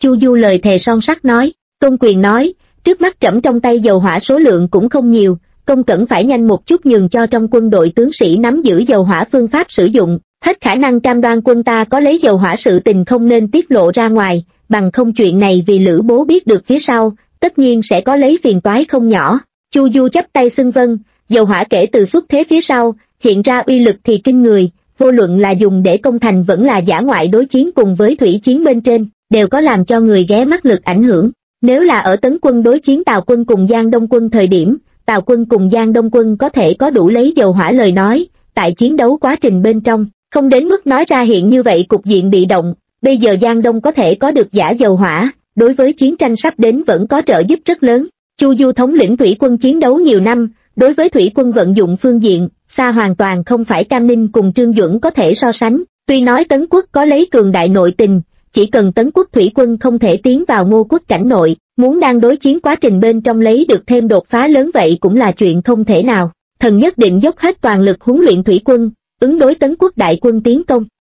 Chu Du lời thề son sắt nói. Tôn Quyền nói, trước mắt trẫm trong tay dầu hỏa số lượng cũng không nhiều, Công Cẩn phải nhanh một chút nhường cho trong quân đội tướng sĩ nắm giữ dầu hỏa phương pháp sử dụng, hết khả năng cam đoan quân ta có lấy dầu hỏa sự tình không nên tiết lộ ra ngoài, bằng không chuyện này vì Lữ Bố biết được phía sau, tất nhiên sẽ có lấy phiền toái không nhỏ. Chu Du chắp tay xưng vâng, dầu hỏa kể từ xuất thế phía sau, hiện ra uy lực thì kinh người, vô luận là dùng để công thành vẫn là dã ngoại đối chiến cùng với thủy chiến bên trên, đều có làm cho người ghé mắt lực ảnh hưởng. Nếu là ở Tấn quân đối chiến Tào quân cùng Giang Đông quân thời điểm, Tào quân cùng Giang Đông quân có thể có đủ lấy dầu hỏa lời nói, tại chiến đấu quá trình bên trong, không đến mức nói ra hiện như vậy cục diện bị động, bây giờ Giang Đông có thể có được giả dầu hỏa, đối với chiến tranh sắp đến vẫn có trợ giúp rất lớn. Chu Du thống lĩnh thủy quân chiến đấu nhiều năm, đối với thủy quân vận dụng phương diện, xa hoàn toàn không phải Cam Ninh cùng Trương Duẩn có thể so sánh, tuy nói Tấn quốc có lấy cường đại nội tình, chỉ cần Tấn quốc thủy quân không thể tiến vào Ngô quốc cảnh nội, muốn đang đối chiến quá trình bên trong lấy được thêm đột phá lớn vậy cũng là chuyện không thể nào. Thần nhất định dốc hết toàn lực huấn luyện thủy quân, ứng đối Tấn quốc đại quân tiến công.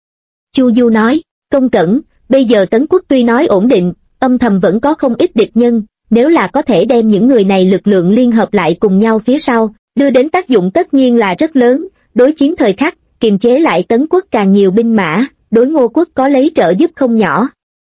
Chu Du nói, Công Cẩn, bây giờ Tấn quốc tuy nói ổn định, âm thầm vẫn có không ít địch nhân, nếu là có thể đem những người này lực lượng liên hợp lại cùng nhau phía sau, đưa đến tác dụng tất nhiên là rất lớn, đối chiến thời khắc, kiềm chế lại Tấn quốc càng nhiều binh mã, đối Ngô quốc có lấy trợ giúp không nhỏ.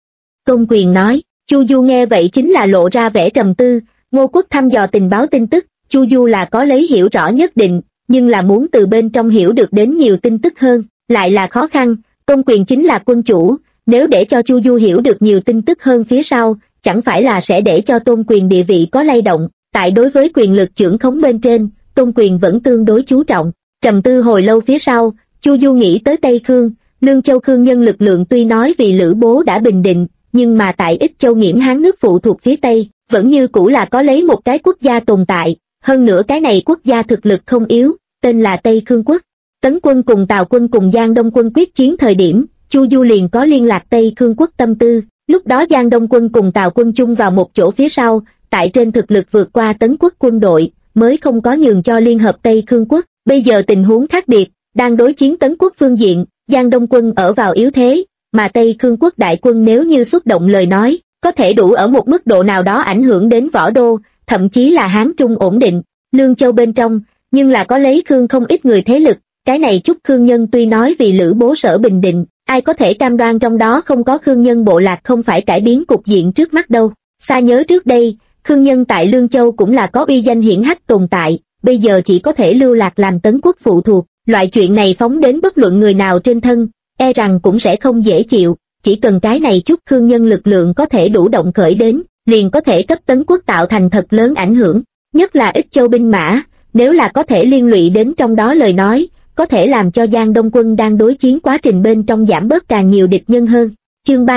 Tôn Quyền nói, Chu Du nghe vậy chính là lộ ra vẻ trầm tư, Ngô quốc thăm dò tình báo tin tức, Chu Du là có lấy hiểu rõ nhất định, nhưng là muốn từ bên trong hiểu được đến nhiều tin tức hơn, lại là khó khăn. Tôn Quyền chính là quân chủ, nếu để cho Chu Du hiểu được nhiều tin tức hơn phía sau, chẳng phải là sẽ để cho Tôn Quyền địa vị có lay động, tại đối với quyền lực trưởng khống bên trên, Tôn Quyền vẫn tương đối chú trọng. Trầm tư hồi lâu phía sau, Chu Du nghĩ tới Tây Khương, Lương Châu Khương nhân lực lượng tuy nói vì Lữ Bố đã bình định, nhưng mà tại Ích Châu Nghiễm Hán nước phụ thuộc phía Tây, vẫn như cũ là có lấy một cái quốc gia tồn tại, hơn nữa cái này quốc gia thực lực không yếu, tên là Tây Khương quốc. Tấn quân cùng Tào quân cùng Giang Đông quân quyết chiến thời điểm, Chu Du liền có liên lạc Tây Khương quốc tâm tư, lúc đó Giang Đông quân cùng Tào quân chung vào một chỗ phía sau, tại trên thực lực vượt qua Tấn quốc quân đội, mới không có nhường cho liên hợp Tây Khương quốc. Bây giờ tình huống khác biệt, đang đối chiến Tấn quốc phương diện, Giang Đông quân ở vào yếu thế, mà Tây Khương quốc đại quân nếu như xuất động lời nói, có thể đủ ở một mức độ nào đó ảnh hưởng đến Võ Đô, thậm chí là Hán Trung ổn định. Lương Châu bên trong, nhưng là có lấy Khương không ít người thế lực, cái này chút Khương nhân tuy nói vì Lữ Bố sở bình định, ai có thể cam đoan trong đó không có Khương nhân bộ lạc không phải cải biến cục diện trước mắt đâu. Xa nhớ trước đây, Khương nhân tại Lương Châu cũng là có uy danh hiển hách tồn tại, bây giờ chỉ có thể lưu lạc làm Tấn quốc phụ thuộc, loại chuyện này phóng đến bất luận người nào trên thân, e rằng cũng sẽ không dễ chịu, chỉ cần cái này chút Khương nhân lực lượng có thể đủ động khởi đến, liền có thể cấp Tấn quốc tạo thành thật lớn ảnh hưởng, nhất là Ích Châu binh mã, nếu là có thể liên lụy đến trong đó lời nói, có thể làm cho Giang Đông quân đang đối chiến quá trình bên trong giảm bớt càng nhiều địch nhân hơn. Chương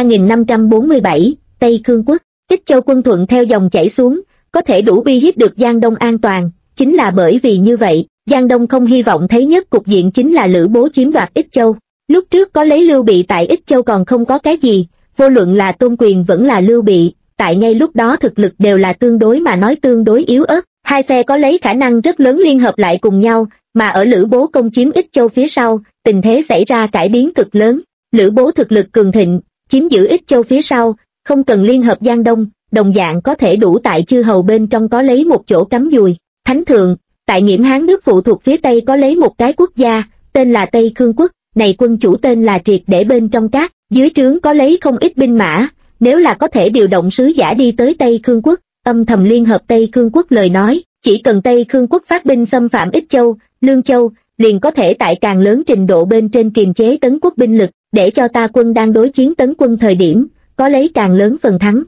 3547, Tây Khương quốc. Ích Châu quân thuận theo dòng chảy xuống, có thể đủ uy hiếp được Giang Đông an toàn, chính là bởi vì như vậy, Giang Đông không hy vọng thấy nhất cục diện chính là Lữ Bố chiếm đoạt Ích Châu. Lúc trước có lấy Lưu Bị tại Ích Châu còn không có cái gì, vô luận là Tôn Quyền vẫn là Lưu Bị, tại ngay lúc đó thực lực đều là tương đối mà nói tương đối yếu ớt, hai phe có lấy khả năng rất lớn liên hợp lại cùng nhau, mà ở Lữ Bố công chiếm Ích Châu phía sau, tình thế xảy ra cải biến cực lớn. Lữ Bố thực lực cường thịnh, chiếm giữ Ích Châu phía sau, không cần liên hợp Giang Đông, đồng dạng có thể đủ tại chư hầu bên trong có lấy một chỗ cắm dùi. Thánh thượng, tại Nghiễm Hán nước phụ thuộc phía Tây có lấy một cái quốc gia, tên là Tây Khương quốc, này quân chủ tên là Triệt để bên trong các, dưới trướng có lấy không ít binh mã, nếu là có thể điều động sứ giả đi tới Tây Khương quốc, âm thầm liên hợp Tây Khương quốc lời nói, chỉ cần Tây Khương quốc phát binh xâm phạm Ích Châu, Lương Châu, liền có thể tại càng lớn trình độ bên trên kiềm chế Tấn quốc binh lực, để cho ta quân đang đối chiến Tấn quân thời điểm, có lấy càng lớn phần thắng.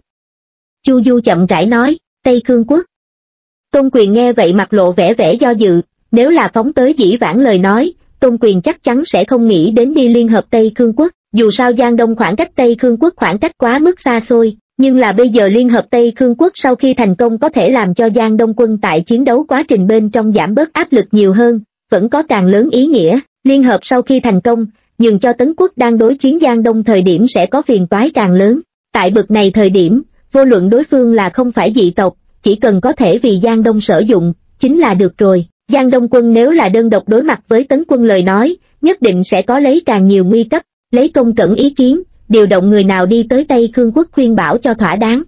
Chu Du chậm rãi nói, Tây Khương quốc. Tôn Quyền nghe vậy mặt lộ vẻ do dự, nếu là phóng tới dĩ vãng lời nói, Tôn Quyền chắc chắn sẽ không nghĩ đến đi liên hợp Tây Khương quốc, dù sao Giang Đông khoảng cách Tây Khương quốc khoảng cách quá mức xa xôi, nhưng là bây giờ liên hợp Tây Khương quốc sau khi thành công có thể làm cho Giang Đông quân tại chiến đấu quá trình bên trong giảm bớt áp lực nhiều hơn, vẫn có càng lớn ý nghĩa, liên hợp sau khi thành công, nhường cho Tấn quốc đang đối chiến Giang Đông thời điểm sẽ có phiền toái càng lớn. Tại bực này thời điểm, vô luận đối phương là không phải dị tộc, chỉ cần có thể vì Giang Đông sử dụng, chính là được rồi. Giang Đông quân nếu là đơn độc đối mặt với Tấn quân lời nói, nhất định sẽ có lấy càng nhiều nguy cấp, lấy Công Cẩn ý kiến, điều động người nào đi tới Tây Khương quốc khuyên bảo cho thỏa đáng.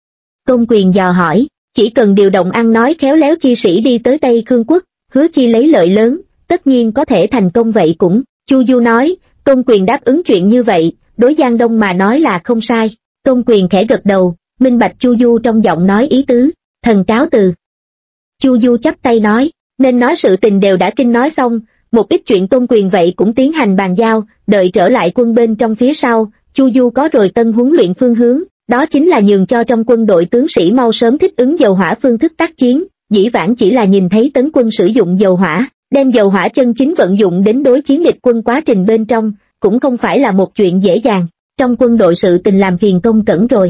Tôn Quyền dò hỏi, chỉ cần điều động ăn nói khéo léo chi sĩ đi tới Tây Khương quốc, hứa chi lấy lợi lớn, tất nhiên có thể thành công vậy cũng. Chu Du nói, Tôn Quyền đáp ứng chuyện như vậy, đối Giang Đông mà nói là không sai. Tôn Quyền khẽ gật đầu, minh bạch Chu Du trong giọng nói ý tứ, thần cáo từ. Chu Du chắp tay nói, nên nói sự tình đều đã kinh nói xong, một ít chuyện Tôn Quyền vậy cũng tiến hành bàn giao, đợi trở lại quân bên trong phía sau, Chu Du có rồi tân huấn luyện phương hướng, đó chính là nhường cho trong quân đội tướng sĩ mau sớm thích ứng dầu hỏa phương thức tác chiến, dĩ vãng chỉ là nhìn thấy tấn quân sử dụng dầu hỏa, đem dầu hỏa chân chính vận dụng đến đối chiến địch quân quá trình bên trong, cũng không phải là một chuyện dễ dàng, trong quân đội sự tình làm phiền Công Cẩn rồi.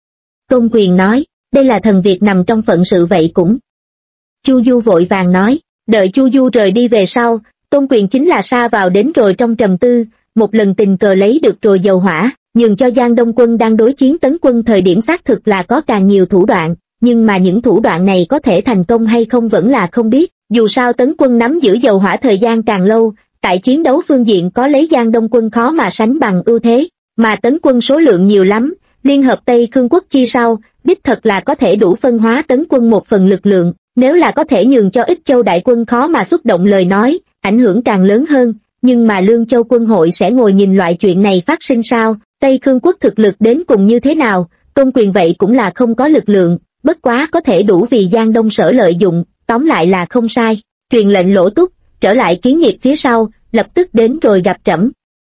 Tôn Quyền nói, đây là thần việc nằm trong phận sự vậy cũng. Chu Du vội vàng nói, đợi Chu Du rời đi về sau, Tôn Quyền chính là sa vào đến rồi trong trầm tư, một lần tình cờ lấy được rồi dầu hỏa, nhường cho Giang Đông quân đang đối chiến tấn quân thời điểm xác thực là có càng nhiều thủ đoạn, nhưng mà những thủ đoạn này có thể thành công hay không vẫn là không biết, dù sao tấn quân nắm giữ dầu hỏa thời gian càng lâu, tại chiến đấu phương diện có lấy Giang Đông quân khó mà sánh bằng ưu thế, mà tấn quân số lượng nhiều lắm, liên hợp Tây Khương quốc chi sau, đích thật là có thể đủ phân hóa tấn quân một phần lực lượng, nếu là có thể nhường cho Ích Châu đại quân khó mà xúc động lời nói, ảnh hưởng càng lớn hơn, nhưng mà Lương Châu quân hội sẽ ngồi nhìn loại chuyện này phát sinh sao, Tây Khương quốc thực lực đến cùng như thế nào, Tôn Quyền vậy cũng là không có lực lượng, bất quá có thể đủ vì Giang Đông sở lợi dụng, tóm lại là không sai, truyền lệnh Lỗ Túc, trở lại kiến nghiệp phía sau, lập tức đến rồi gặp trẫm.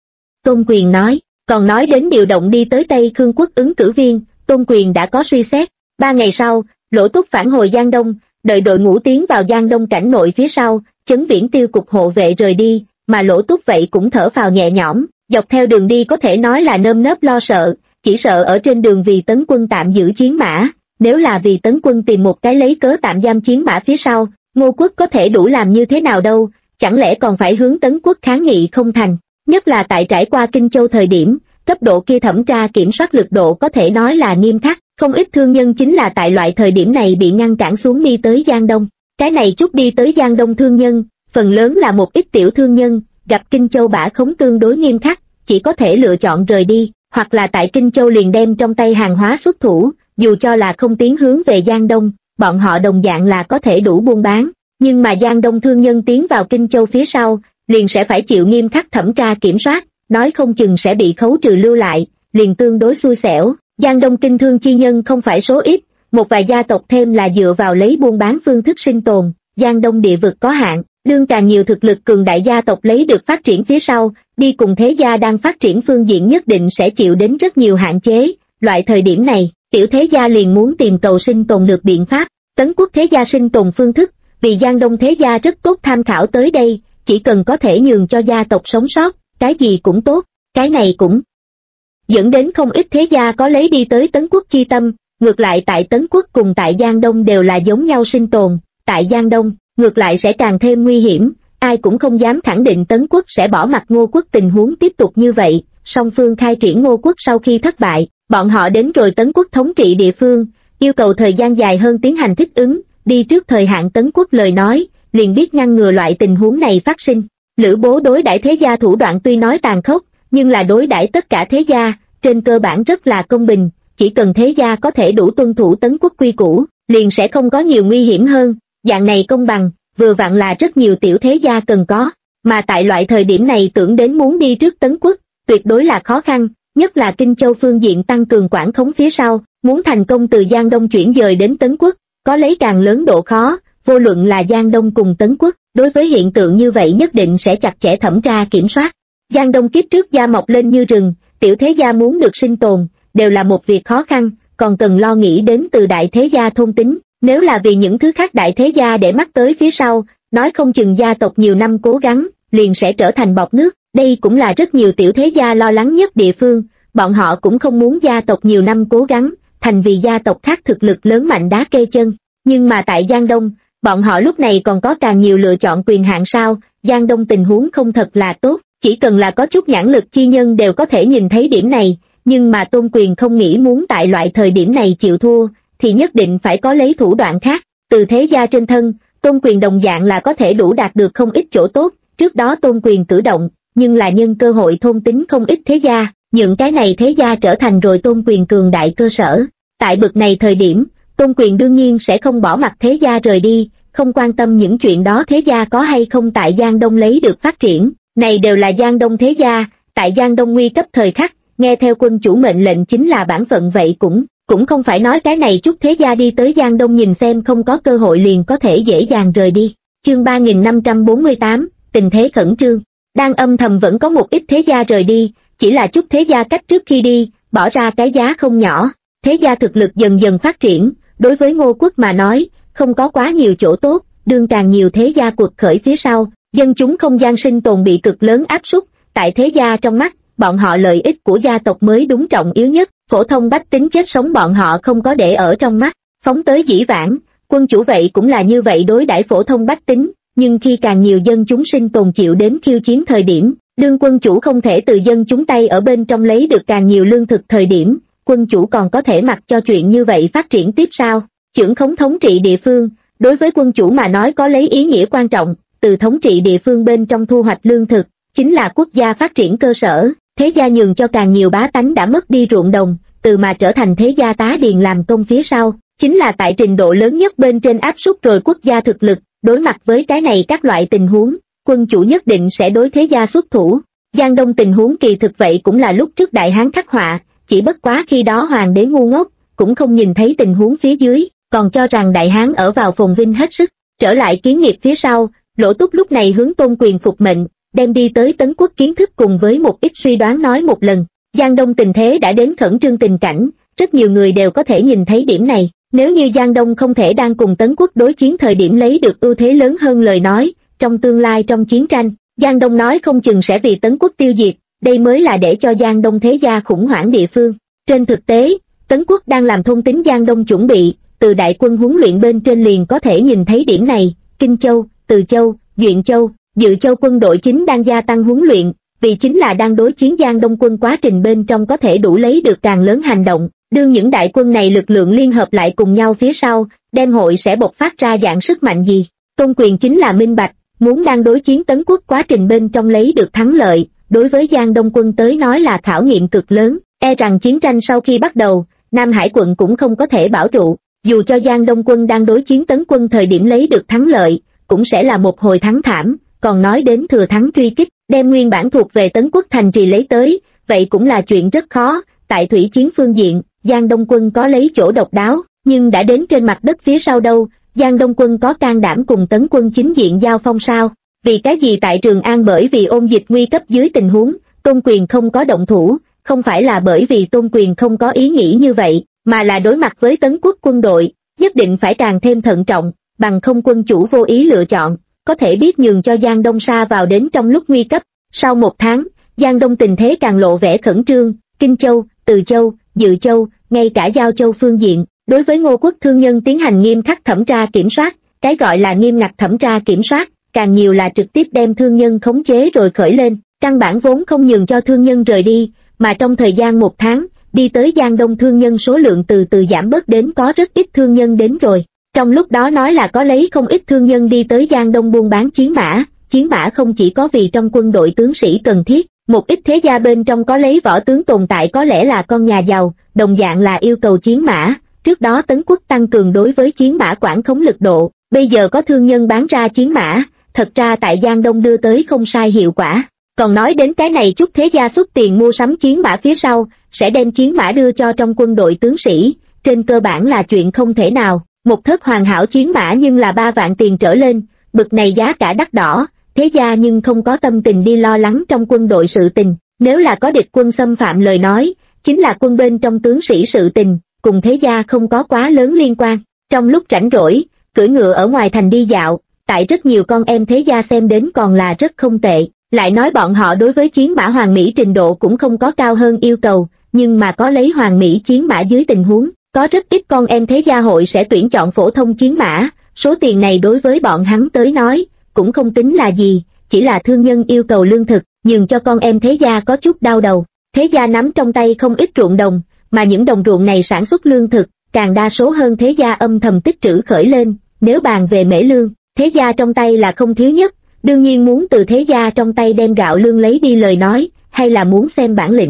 Tôn Quyền nói, còn nói đến điều động đi tới Tây Khương quốc ứng cử viên, Tôn Quyền đã có suy xét, 3 ngày sau, Lỗ Túc phản hồi Giang Đông, đợi đội ngũ tiến vào Giang Đông cảnh nội phía sau, Chấn Viễn Tiêu cục hộ vệ rời đi, mà Lỗ Túc vậy cũng thở phào nhẹ nhõm, dọc theo đường đi có thể nói là nơm nớp lo sợ, chỉ sợ ở trên đường vì tấn quân tạm giữ chiến mã, nếu là vì tấn quân tìm một cái lấy cớ tạm giam chiến mã phía sau, Ngô Quốc có thể đủ làm như thế nào đâu, chẳng lẽ còn phải hướng Tấn Quốc kháng nghị không thành, nhất là tại trải qua Kinh Châu thời điểm, cấp độ kia thẩm tra kiểm soát lực độ có thể nói là nghiêm khắc, không ít thương nhân chính là tại loại thời điểm này bị ngăn cản xuống đi tới Giang Đông, cái này chút đi tới Giang Đông thương nhân, phần lớn là một ít tiểu thương nhân, gặp Kinh Châu bả khống tương đối nghiêm khắc, chỉ có thể lựa chọn rời đi, hoặc là tại Kinh Châu liền đem trong tay hàng hóa xuất thủ, dù cho là không tiến hướng về Giang Đông, bọn họ đồng dạng là có thể đủ buôn bán, nhưng mà Giang Đông thương nhân tiến vào Kinh Châu phía sau, liền sẽ phải chịu nghiêm khắc thẩm tra kiểm soát, nói không chừng sẽ bị khấu trừ lưu lại, liền tương đối xui xẻo. Giang Đông kinh thương chi nhân không phải số ít, một vài gia tộc thêm là dựa vào lấy buôn bán phương thức sinh tồn, Giang Đông địa vực có hạn, đương càng nhiều thực lực cường đại gia tộc lấy được phát triển phía sau, đi cùng thế gia đang phát triển phương diện nhất định sẽ chịu đến rất nhiều hạn chế, loại thời điểm này, tiểu thế gia liền muốn tìm cầu sinh tồn được biện pháp, Tấn Quốc thế gia sinh tồn phương thức, vì Giang Đông thế gia rất tốt tham khảo tới đây, chỉ cần có thể nhường cho gia tộc sống sót, cái gì cũng tốt, cái này cũng dẫn đến không ít thế gia có lấy đi tới Tấn Quốc chi tâm, ngược lại tại Tấn Quốc cùng tại Giang Đông đều là giống nhau sinh tồn, tại Giang Đông, ngược lại sẽ càng thêm nguy hiểm, ai cũng không dám khẳng định Tấn Quốc sẽ bỏ mặc Ngô Quốc tình huống tiếp tục như vậy, song phương khai triển Ngô Quốc sau khi thất bại, bọn họ đến rồi Tấn Quốc thống trị địa phương, yêu cầu thời gian dài hơn tiến hành thích ứng, đi trước thời hạn Tấn Quốc lời nói, liền biết ngăn ngừa loại tình huống này phát sinh. Lữ Bố đối đãi thế gia thủ đoạn tuy nói tàn khốc, nhưng là đối đãi tất cả thế gia, trên cơ bản rất là công bình, chỉ cần thế gia có thể đủ tuân thủ Tấn Quốc quy củ, liền sẽ không có nhiều nguy hiểm hơn, dạng này công bằng, vừa vặn là rất nhiều tiểu thế gia cần có, mà tại loại thời điểm này tưởng đến muốn đi trước Tấn Quốc, tuyệt đối là khó khăn, nhất là Kinh Châu phương diện tăng cường quản khống phía sau, muốn thành công từ Giang Đông chuyển dời đến Tấn Quốc, có lấy càng lớn độ khó, vô luận là Giang Đông cùng Tấn Quốc, đối với hiện tượng như vậy nhất định sẽ chặt chẽ thẩm tra kiểm soát. Giang Đông kiếp trước gia mọc lên như rừng, tiểu thế gia muốn được sinh tồn, đều là một việc khó khăn, còn cần lo nghĩ đến từ đại thế gia thôn tính, nếu là vì những thứ khác đại thế gia để mắt tới phía sau, nói không chừng gia tộc nhiều năm cố gắng, liền sẽ trở thành bọt nước, đây cũng là rất nhiều tiểu thế gia lo lắng nhất địa phương, bọn họ cũng không muốn gia tộc nhiều năm cố gắng, thành vì gia tộc khác thực lực lớn mạnh đá kê chân, nhưng mà tại Giang Đông, bọn họ lúc này còn có càng nhiều lựa chọn quyền hạn sao, Giang Đông tình huống không thật là tốt, chỉ cần là có chút nhãn lực chi nhân đều có thể nhìn thấy điểm này, nhưng mà Tôn Quyền không nghĩ muốn tại loại thời điểm này chịu thua, thì nhất định phải có lấy thủ đoạn khác, từ thế gia trên thân, Tôn Quyền đồng dạng là có thể đủ đạt được không ít chỗ tốt, trước đó Tôn Quyền cử động, nhưng là nhân cơ hội thôn tính không ít thế gia, những cái này thế gia trở thành rồi Tôn Quyền cường đại cơ sở. Tại bực này thời điểm, Tôn Quyền đương nhiên sẽ không bỏ mặc thế gia rời đi, không quan tâm những chuyện đó thế gia có hay không tại Giang Đông lấy được phát triển, này đều là Giang Đông thế gia, tại Giang Đông nguy cấp thời khắc, nghe theo quân chủ mệnh lệnh chính là bản phận vậy cũng không phải nói cái này chút thế gia đi tới Giang Đông nhìn xem không có cơ hội liền có thể dễ dàng rời đi. Chương 3548, tình thế khẩn trương. Đang âm thầm vẫn có một ít thế gia rời đi, chỉ là chút thế gia cách trước khi đi, bỏ ra cái giá không nhỏ. Thế gia thực lực dần dần phát triển, đối với Ngô Quốc mà nói, không có quá nhiều chỗ tốt, đương càng nhiều thế gia cuộc khởi phía sau, dân chúng không gian sinh tồn bị cực lớn áp suất, tại thế gia trong mắt, bọn họ lợi ích của gia tộc mới đúng trọng yếu nhất, phổ thông bách tính chết sống bọn họ không có để ở trong mắt. Phóng tới dĩ vãng, quân chủ vậy cũng là như vậy đối đãi phổ thông bách tính, nhưng khi càng nhiều dân chúng sinh tồn chịu đến khiêu chiến thời điểm, đương quân chủ không thể từ dân chúng tay ở bên trong lấy được càng nhiều lương thực thời điểm, quân chủ còn có thể mặc cho chuyện như vậy phát triển tiếp sao? Chưởng khống thống trị địa phương, đối với quân chủ mà nói có lấy ý nghĩa quan trọng, từ thống trị địa phương bên trong thu hoạch lương thực, chính là quốc gia phát triển cơ sở. Thế gia nhường cho càng nhiều bá tánh đã mất đi ruộng đồng, từ mà trở thành thế gia tá điền làm công phía sau, chính là tại trình độ lớn nhất bên trên áp suất rồi quốc gia thực lực. Đối mặt với cái này các loại tình huống, quân chủ nhất định sẽ đối thế gia xuất thủ. Giang Đông tình huống kỳ thực vậy cũng là lúc trước Đại Hán khắc họa, chỉ bất quá khi đó hoàng đế ngu ngốc, cũng không nhìn thấy tình huống phía dưới, còn cho rằng Đại Hán ở vào phồn vinh hết sức. Trở lại kiến nghiệp phía sau, Lỗ Túc lúc này hướng Tôn Quyền phục mệnh, đem đi tới Tấn Quốc kiến thức cùng với một ít suy đoán nói một lần. Giang Đông tình thế đã đến khẩn trương tình cảnh, rất nhiều người đều có thể nhìn thấy điểm này. Nếu như Giang Đông không thể đang cùng Tấn Quốc đối chiến thời điểm lấy được ưu thế lớn hơn lời nói, trong tương lai trong chiến tranh, Giang Đông nói không chừng sẽ vì Tấn Quốc tiêu diệt, đây mới là để cho Giang Đông thế gia khủng hoảng địa phương. Trên thực tế, Tấn Quốc đang làm thôn tính Giang Đông chuẩn bị, từ đại quân huấn luyện bên trên liền có thể nhìn thấy điểm này. Kinh Châu, Từ Châu, Duyện Châu, Dự Châu quân đội chính đang gia tăng huấn luyện, vì chính là đang đối chiến Giang Đông quân quá trình bên trong có thể đủ lấy được càng lớn hành động. Đương những đại quân này lực lượng liên hợp lại cùng nhau phía sau, đem hội sẽ bộc phát ra dạng sức mạnh gì. Tôn Quyền chính là minh bạch, muốn đang đối chiến Tấn Quốc quá trình bên trong lấy được thắng lợi, đối với Giang Đông quân tới nói là khảo nghiệm cực lớn, e rằng chiến tranh sau khi bắt đầu, Nam Hải quận cũng không có thể bảo trụ, dù cho Giang Đông quân đang đối chiến Tấn quân thời điểm lấy được thắng lợi, cũng sẽ là một hồi thắng thảm, còn nói đến thừa thắng truy kích, đem nguyên bản thuộc về Tấn Quốc thành trì lấy tới, vậy cũng là chuyện rất khó. Tại thủy chiến phương diện, Giang Đông quân có lấy chỗ độc đáo, nhưng đã đến trên mặt đất phía sau đâu, Giang Đông quân có can đảm cùng Tấn quân chính diện giao phong sao? Vì cái gì tại Trường An bởi vì ôn dịch nguy cấp dưới tình huống, Tôn Quyền không có động thủ, không phải là bởi vì Tôn Quyền không có ý nghĩ như vậy, mà là đối mặt với Tấn Quốc quân đội, nhất định phải càng thêm thận trọng, bằng không quân chủ vô ý lựa chọn, có thể biết nhường cho Giang Đông sa vào đến trong lúc nguy cấp. Sau một tháng, Giang Đông tình thế càng lộ vẻ khẩn trương, Kinh Châu, Từ Châu, Dự Châu, ngay cả Giao Châu phương diện, đối với Ngô Quốc thương nhân tiến hành nghiêm khắc thẩm tra kiểm soát, cái gọi là nghiêm ngặt thẩm tra kiểm soát, càng nhiều là trực tiếp đem thương nhân khống chế rồi khởi lên, căn bản vốn không nhường cho thương nhân rời đi, mà trong thời gian một tháng, đi tới Giang Đông thương nhân số lượng từ từ giảm bớt đến có rất ít thương nhân đến rồi. Trong lúc đó nói là có lấy không ít thương nhân đi tới Giang Đông buôn bán chiến mã không chỉ có vì trong quân đội tướng sĩ cần thiết, một ít thế gia bên trong có lấy võ tướng tồn tại có lẽ là con nhà giàu, đồng dạng là yêu cầu chiến mã. Trước đó Tấn Quốc tăng cường đối với chiến mã quản khống lực độ, bây giờ có thương nhân bán ra chiến mã, thật ra tại Giang Đông đưa tới không sai hiệu quả. Còn nói đến cái này chút thế gia xuất tiền mua sắm chiến mã phía sau, sẽ đem chiến mã đưa cho trong quân đội tướng sĩ, trên cơ bản là chuyện không thể nào. Một thớt hoàn hảo chiến mã nhưng là 3 vạn tiền trở lên, bực này giá cả đắt đỏ, thế gia nhưng không có tâm tình đi lo lắng trong quân đội sự tình, nếu là có địch quân xâm phạm lời nói, chính là quân bên trong tướng sĩ sự tình, cùng thế gia không có quá lớn liên quan. Trong lúc rảnh rỗi, cưỡi ngựa ở ngoài thành đi dạo, tại rất nhiều con em thế gia xem đến còn là rất không tệ, lại nói bọn họ đối với chiến mã hoàng mỹ trình độ cũng không có cao hơn yêu cầu, nhưng mà có lấy hoàng mỹ chiến mã dưới tình huống, có rất ít con em thế gia hội sẽ tuyển chọn phổ thông chiến mã, số tiền này đối với bọn hắn tới nói, cũng không tính là gì, chỉ là thương nhân yêu cầu lương thực, nhường cho con em thế gia có chút đau đầu. Thế gia nắm trong tay không ít ruộng đồng, mà những đồng ruộng này sản xuất lương thực, càng đa số hơn thế gia âm thầm tích trữ khởi lên, nếu bàn về mễ lương, thế gia trong tay là không thiếu nhất, đương nhiên muốn từ thế gia trong tay đem gạo lương lấy đi lời nói, hay là muốn xem bản lĩnh.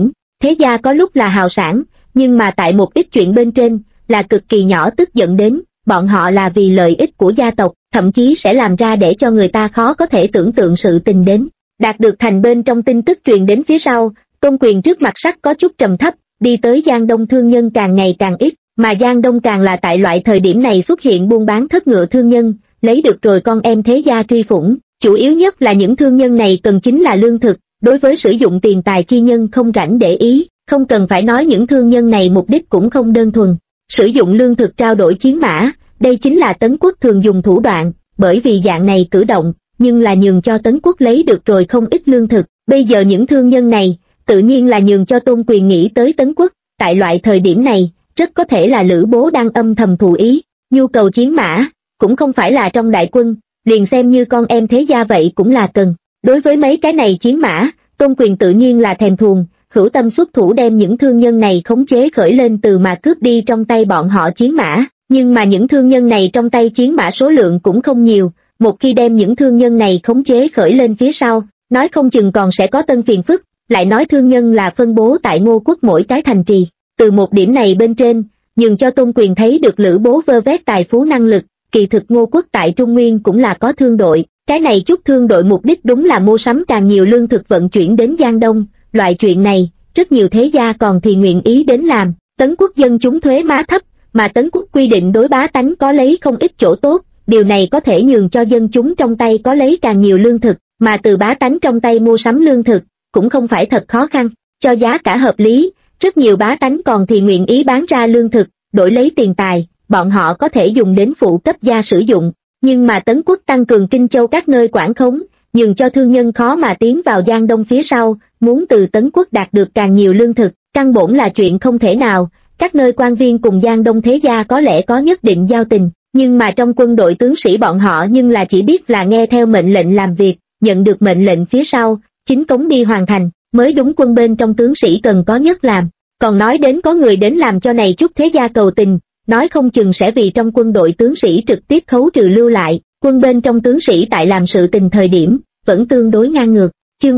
Thế gia có lúc là hào sản, nhưng mà tại một ít chuyện bên trên, là cực kỳ nhỏ tức giận đến, bọn họ là vì lợi ích của gia tộc, thậm chí sẽ làm ra để cho người ta khó có thể tưởng tượng sự tình đến. Đạt được thành bên trong tin tức truyền đến phía sau, Tôn Quyền trước mặt sắc có chút trầm thấp, đi tới Giang Đông thương nhân càng ngày càng ít, mà Giang Đông càng là tại loại thời điểm này xuất hiện buôn bán thất ngựa thương nhân, lấy được rồi con em thế gia truy phủng, chủ yếu nhất là những thương nhân này cần chính là lương thực, đối với sử dụng tiền tài chi nhân không rảnh để ý, không cần phải nói những thương nhân này mục đích cũng không đơn thuần, sử dụng lương thực trao đổi chiến mã, đây chính là Tấn Quốc thường dùng thủ đoạn, bởi vì dạng này cử động, nhưng là nhường cho Tấn Quốc lấy được rồi không ít lương thực, bây giờ những thương nhân này, tự nhiên là nhường cho Tôn Quyền nghĩ tới Tấn Quốc, tại loại thời điểm này, rất có thể là Lữ Bố đang âm thầm thù ý, nhu cầu chiến mã, cũng không phải là trong đại quân, liền xem như con em thế gia vậy cũng là cần. Đối với mấy cái này chiến mã, Tôn Quyền tự nhiên là thèm thuồng, hữu tâm xuất thủ đem những thương nhân này khống chế khởi lên từ mà cướp đi trong tay bọn họ chiến mã, nhưng mà những thương nhân này trong tay chiến mã số lượng cũng không nhiều, một khi đem những thương nhân này khống chế khởi lên phía sau, nói không chừng còn sẽ có tân phiền phức, lại nói thương nhân là phân bố tại Ngô Quốc mỗi cái thành trì, từ một điểm này bên trên, nhường cho Tôn Quyền thấy được Lữ Bố vơ vét tài phú năng lực, kỳ thực Ngô Quốc tại Trung Nguyên cũng là có thương đội, cái này chút thương đội mục đích đúng là mua sắm càng nhiều lương thực vận chuyển đến Giang Đông, loại chuyện này, rất nhiều thế gia còn thì nguyện ý đến làm, Tấn Quốc dân chúng thuế má thấp, mà Tấn Quốc quy định đối bá tánh có lấy không ít chỗ tốt, điều này có thể nhường cho dân chúng trong tay có lấy càng nhiều lương thực, mà từ bá tánh trong tay mua sắm lương thực, cũng không phải thật khó khăn, cho giá cả hợp lý, rất nhiều bá tánh còn thì nguyện ý bán ra lương thực, đổi lấy tiền tài, bọn họ có thể dùng đến phụ cấp gia sử dụng, nhưng mà Tấn Quốc tăng cường Kinh Châu các nơi quản khống, nhường cho thương nhân khó mà tiến vào Giang Đông phía sau, muốn từ Tấn Quốc đạt được càng nhiều lương thực, căn bổn là chuyện không thể nào, các nơi quan viên cùng Giang Đông thế gia có lẽ có nhất định giao tình, nhưng mà trong quân đội tướng sĩ bọn họ nhưng là chỉ biết là nghe theo mệnh lệnh làm việc, nhận được mệnh lệnh phía sau, chính cống đi hoàn thành, mới đúng quân bên trong tướng sĩ cần có nhất làm, còn nói đến có người đến làm cho này chút thế gia cầu tình, nói không chừng sẽ vì trong quân đội tướng sĩ trực tiếp khấu trừ lưu lại, quân bên trong tướng sĩ tại làm sự tình thời điểm, vẫn tương đối ngang ngược. Chương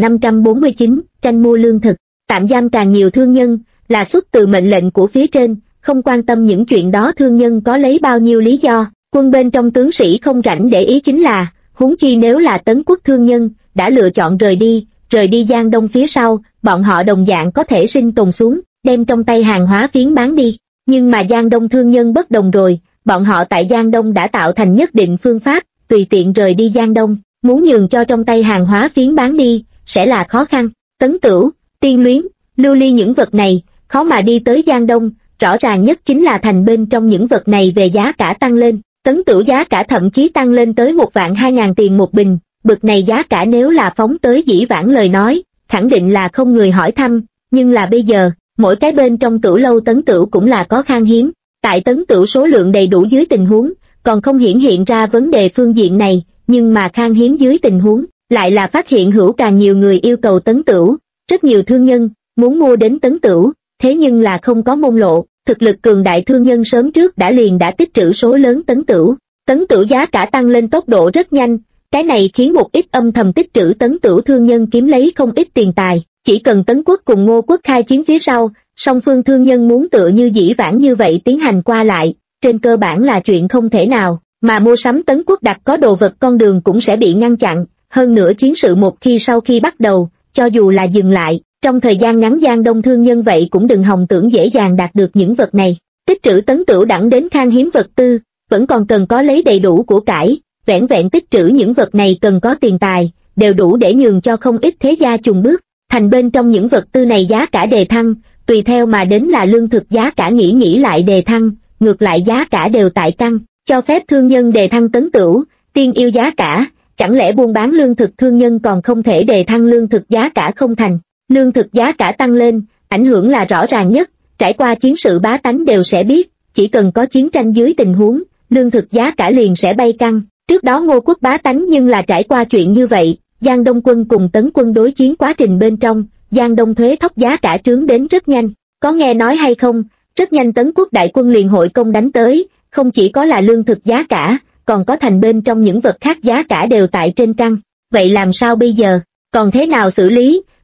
3549, tranh mua lương thực, tạm giam càng nhiều thương nhân, là xuất từ mệnh lệnh của phía trên, không quan tâm những chuyện đó thương nhân có lấy bao nhiêu lý do, quân bên trong tướng sĩ không rảnh để ý chính là, huống chi nếu là Tấn Quốc thương nhân, đã lựa chọn rời đi Giang Đông phía sau, bọn họ đồng dạng có thể sinh tồn xuống, đem trong tay hàng hóa phiến bán đi, nhưng mà Giang Đông thương nhân bất đồng rồi, bọn họ tại Giang Đông đã tạo thành nhất định phương pháp, tùy tiện rời đi Giang Đông. Muốn nhường cho trong tay hàng hóa phiến bán đi, sẽ là khó khăn. Tấn Tửu, Tiên Luyến, Lưu Ly những vật này, khó mà đi tới Giang Đông, rõ ràng nhất chính là thành bên trong những vật này về giá cả tăng lên. Tấn Tửu giá cả thậm chí tăng lên tới 1.200.000 tiền một bình, bực này giá cả nếu là phóng tới dĩ vãng lời nói, khẳng định là không người hỏi thăm, nhưng là bây giờ, mỗi cái bên trong tửu lâu Tấn Tửu cũng là có khan hiếm. Tại Tấn Tửu số lượng đầy đủ dưới tình huống, còn không hiển hiện ra vấn đề phương diện này, nhưng mà khan hiếm dưới tình huống, lại là phát hiện hữu càng nhiều người yêu cầu Tấn Tửu, rất nhiều thương nhân, muốn mua đến Tấn Tửu, thế nhưng là không có môn lộ, thực lực cường đại thương nhân sớm trước đã tích trữ số lớn Tấn Tửu giá cả tăng lên tốc độ rất nhanh, cái này khiến một ít âm thầm tích trữ Tấn Tửu thương nhân kiếm lấy không ít tiền tài, chỉ cần Tấn Quốc cùng Ngô Quốc khai chiến phía sau, song phương thương nhân muốn tựa như dĩ vãng như vậy tiến hành qua lại, trên cơ bản là chuyện không thể nào. Mà mua sắm Tấn Quốc đặt có đồ vật con đường cũng sẽ bị ngăn chặn, hơn nữa chiến sự một khi sau khi bắt đầu, cho dù là dừng lại, trong thời gian ngắn Giang Đông thương nhân vậy cũng đừng hòng tưởng dễ dàng đạt được những vật này. Tích trữ Tấn Tửu đẳng đến khan hiếm vật tư, vẫn còn cần có lấy đầy đủ của cải, vẻn vẹn tích trữ những vật này cần có tiền tài, đều đủ để nhường cho không ít thế gia chùng bước, thành bên trong những vật tư này giá cả đề thăng, tùy theo mà đến là lương thực giá cả nghĩ lại đề thăng, ngược lại giá cả đều tại tăng. Cho phép thương nhân đề thăng Tấn Tửu, Tiên Yêu giá cả, chẳng lẽ buôn bán lương thực thương nhân còn không thể đề thăng lương thực giá cả không thành? Lương thực giá cả tăng lên, ảnh hưởng là rõ ràng nhất, trải qua chiến sự bá tánh đều sẽ biết, chỉ cần có chiến tranh dưới tình huống, lương thực giá cả liền sẽ bay căng. Trước đó Ngô Quốc bá tánh nhưng là trải qua chuyện như vậy, Giang Đông quân cùng Tấn quân đối chiến quá trình bên trong, Giang Đông thuế thóc giá cả trướng đến rất nhanh, có nghe nói hay không, rất nhanh Tấn Quốc đại quân liền hội công đánh tới. Không chỉ có là lương thực giá cả, còn có thành bên trong những vật khác giá cả đều tại trên căng. Vậy làm sao bây giờ? Còn thế nào xử lý?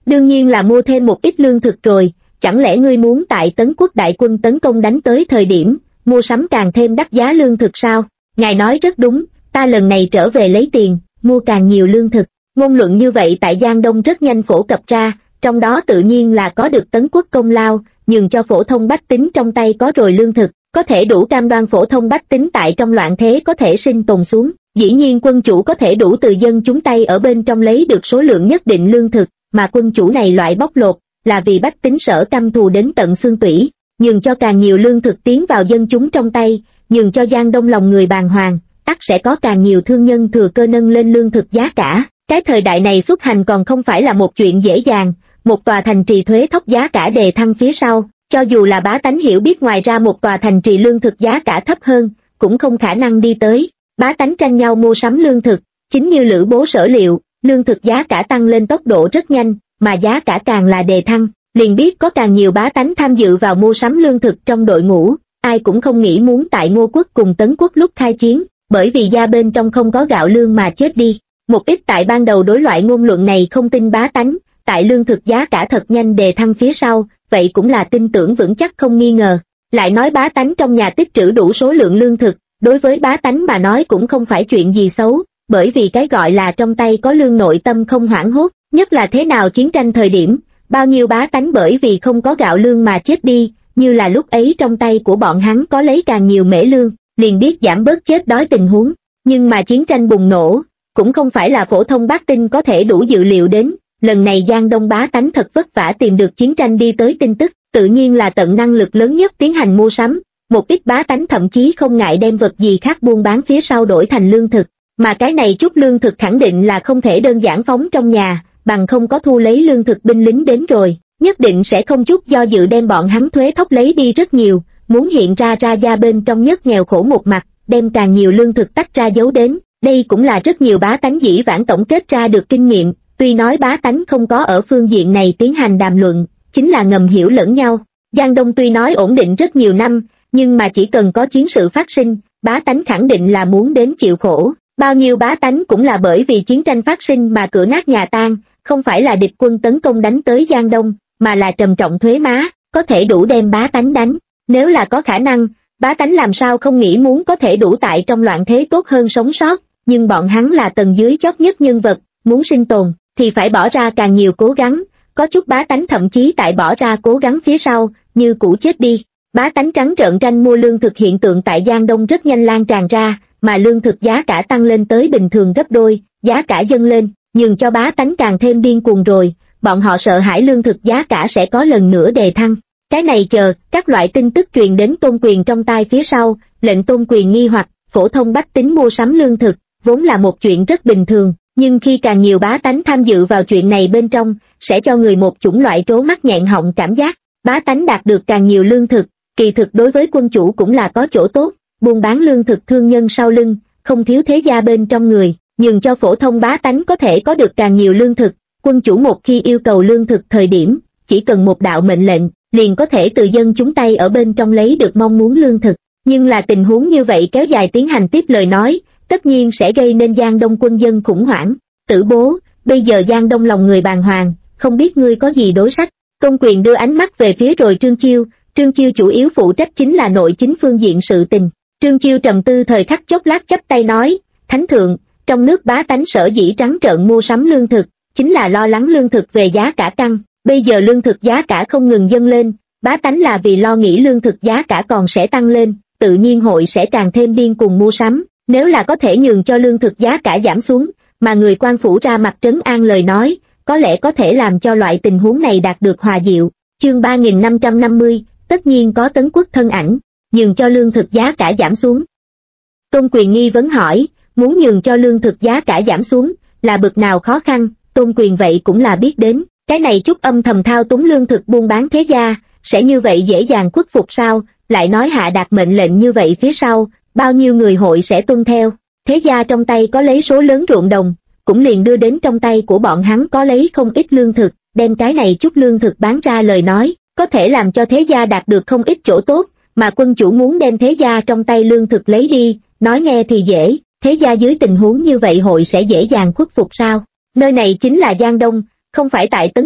Đương nhiên là mua thêm một ít lương thực rồi, chẳng lẽ ngươi muốn tại Tấn Quốc đại quân tấn công đánh tới thời điểm, mua sắm càng thêm đắt giá lương thực sao? Ngài nói rất đúng, ta lần này trở về lấy tiền, mua càng nhiều lương thực. Ngôn luận như vậy tại Giang Đông rất nhanh phổ cập ra, trong đó tự nhiên là có được Tấn Quốc công lao, nhường cho phổ thông bách tính trong tay có rồi lương thực, có thể đủ cam đoan phổ thông bách tính tại trong loạn thế có thể sinh tồn xuống. Dĩ nhiên quân chủ có thể đủ từ dân chúng tay ở bên trong lấy được số lượng nhất định lương thực, mà quân chủ này loại bóc lột, là vì bách tính sở căm thù đến tận xương tủy, nhường cho càng nhiều lương thực tiến vào dân chúng trong tay, nhường cho Giang Đông lòng người bàng hoàng, ắt sẽ có càng nhiều thương nhân thừa cơ nâng lên lương thực giá cả. Cái thời đại này xuất hành còn không phải là một chuyện dễ dàng, một tòa thành trì thuế thóc giá cả đề thăng phía sau, cho dù là bá tánh hiểu biết ngoài ra một tòa thành trì lương thực giá cả thấp hơn, cũng không khả năng đi tới. Bá tánh tranh nhau mua sắm lương thực, chính như Lữ Bố sở liệu, lương thực giá cả tăng lên tốc độ rất nhanh, mà giá cả càng là đề thăng, liền biết có càng nhiều bá tánh tham dự vào mua sắm lương thực trong đội ngũ, ai cũng không nghĩ muốn tại Ngô Quốc cùng Tấn Quốc lúc khai chiến, bởi vì gia bên trong không có gạo lương mà chết đi. Một ít tại ban đầu đối loại ngôn luận này không tin bá tánh, tại lương thực giá cả thật nhanh đề thăng phía sau, vậy cũng là tin tưởng vững chắc không nghi ngờ. Lại nói bá tánh trong nhà tích trữ đủ số lượng lương thực, đối với bá tánh mà nói cũng không phải chuyện gì xấu, bởi vì cái gọi là trong tay có lương nội tâm không hoảng hốt, nhất là thế nào chiến tranh thời điểm, bao nhiêu bá tánh bởi vì không có gạo lương mà chết đi, như là lúc ấy trong tay của bọn hắn có lấy càng nhiều mễ lương, liền biết giảm bớt chết đói tình huống. Nhưng mà chiến tranh bùng nổ, cũng không phải là phổ thông bác tinh có thể đủ dự liệu đến, lần này Giang Đông bá tánh thật vất vả tìm được chiến tranh đi tới tin tức, tự nhiên là tận năng lực lớn nhất tiến hành mua sắm, một ít bá tánh thậm chí không ngại đem vật gì khác buôn bán phía sau đổi thành lương thực, mà cái này chút lương thực khẳng định là không thể đơn giản phóng trong nhà, bằng không có thu lấy lương thực binh lính đến rồi, nhất định sẽ không chút do dự đem bọn hắn thuế thóc lấy đi rất nhiều, muốn hiện ra gia bên trong nhất nghèo khổ một mặt, đem càng nhiều lương thực tách ra giấu đến. Đây cũng là rất nhiều bá tánh dĩ vãng tổng kết ra được kinh nghiệm, tuy nói bá tánh không có ở phương diện này tiến hành đàm luận, chính là ngầm hiểu lẫn nhau. Giang Đông tuy nói ổn định rất nhiều năm, nhưng mà chỉ cần có chiến sự phát sinh, bá tánh khẳng định là muốn đến chịu khổ. Bao nhiêu bá tánh cũng là bởi vì chiến tranh phát sinh mà cửa nát nhà tan, không phải là địch quân tấn công đánh tới Giang Đông, mà là trầm trọng thuế má, có thể đủ đem bá tánh đánh. Nếu là có khả năng, bá tánh làm sao không nghĩ muốn có thể đủ tại trong loạn thế tốt hơn sống sót, nhưng bọn hắn là tầng dưới chót nhất nhân vật, muốn sinh tồn, thì phải bỏ ra càng nhiều cố gắng, có chút bá tánh thậm chí tại bỏ ra cố gắng phía sau, như cũ chết đi. Bá tánh trắng trợn tranh mua lương thực hiện tượng tại Giang Đông rất nhanh lan tràn ra, mà lương thực giá cả tăng lên tới bình thường gấp đôi, giá cả dâng lên, nhường cho bá tánh càng thêm điên cuồng rồi, bọn họ sợ hãi lương thực giá cả sẽ có lần nữa đề thăng. Cái này chờ, các loại tin tức truyền đến Tôn Quyền trong tai phía sau, lệnh Tôn Quyền nghi hoặc, phổ thông bách tính mua sắm lương thực, vốn là một chuyện rất bình thường, nhưng khi càng nhiều bá tánh tham dự vào chuyện này bên trong, sẽ cho người một chủng loại trố mắt nghẹn họng cảm giác, bá tánh đạt được càng nhiều lương thực, kỳ thực đối với quân chủ cũng là có chỗ tốt, buôn bán lương thực thương nhân sau lưng, không thiếu thế gia bên trong người, nhường cho phổ thông bá tánh có thể có được càng nhiều lương thực, quân chủ một khi yêu cầu lương thực thời điểm, chỉ cần một đạo mệnh lệnh, liền có thể từ dân chúng tay ở bên trong lấy được mong muốn lương thực, nhưng là tình huống như vậy kéo dài tiến hành tiếp lời nói, tất nhiên sẽ gây nên Giang Đông quân dân khủng hoảng. Tử Bố, bây giờ Giang Đông lòng người bàng hoàng, không biết ngươi có gì đối sách. Tôn Quyền đưa ánh mắt về phía rồi Trương Chiêu chủ yếu phụ trách chính là nội chính phương diện sự tình. Trương Chiêu trầm tư thời khắc chốc lát chắp tay nói, Thánh thượng, trong nước bá tánh sở dĩ trắng trợn mua sắm lương thực, chính là lo lắng lương thực về giá cả tăng, bây giờ lương thực giá cả không ngừng dâng lên, bá tánh là vì lo nghĩ lương thực giá cả còn sẽ tăng lên, tự nhiên hội sẽ càng thêm điên cuồng mua sắm. Nếu là có thể nhường cho lương thực giá cả giảm xuống, mà người quan phủ ra mặt trấn an lời nói, có lẽ có thể làm cho loại tình huống này đạt được hòa dịu. Chương 3550, tất nhiên có Tấn Quốc thân ảnh, nhường cho lương thực giá cả giảm xuống. Tôn Quyền nghi vấn hỏi, muốn nhường cho lương thực giá cả giảm xuống, là bực nào khó khăn, Tôn Quyền vậy cũng là biết đến, cái này chút âm thầm thao túng lương thực buôn bán thế gia, sẽ như vậy dễ dàng khuất phục sao, lại nói hạ đạt mệnh lệnh như vậy phía sau, bao nhiêu người hội sẽ tuân theo, thế gia trong tay có lấy số lớn ruộng đồng, cũng liền đưa đến trong tay của bọn hắn có lấy không ít lương thực, đem cái này chút lương thực bán ra lời nói, có thể làm cho thế gia đạt được không ít chỗ tốt, mà quân chủ muốn đem thế gia trong tay lương thực lấy đi, nói nghe thì dễ, thế gia dưới tình huống như vậy hội sẽ dễ dàng khuất phục sao, nơi này chính là Giang Đông, không phải tại Tấn Quốc,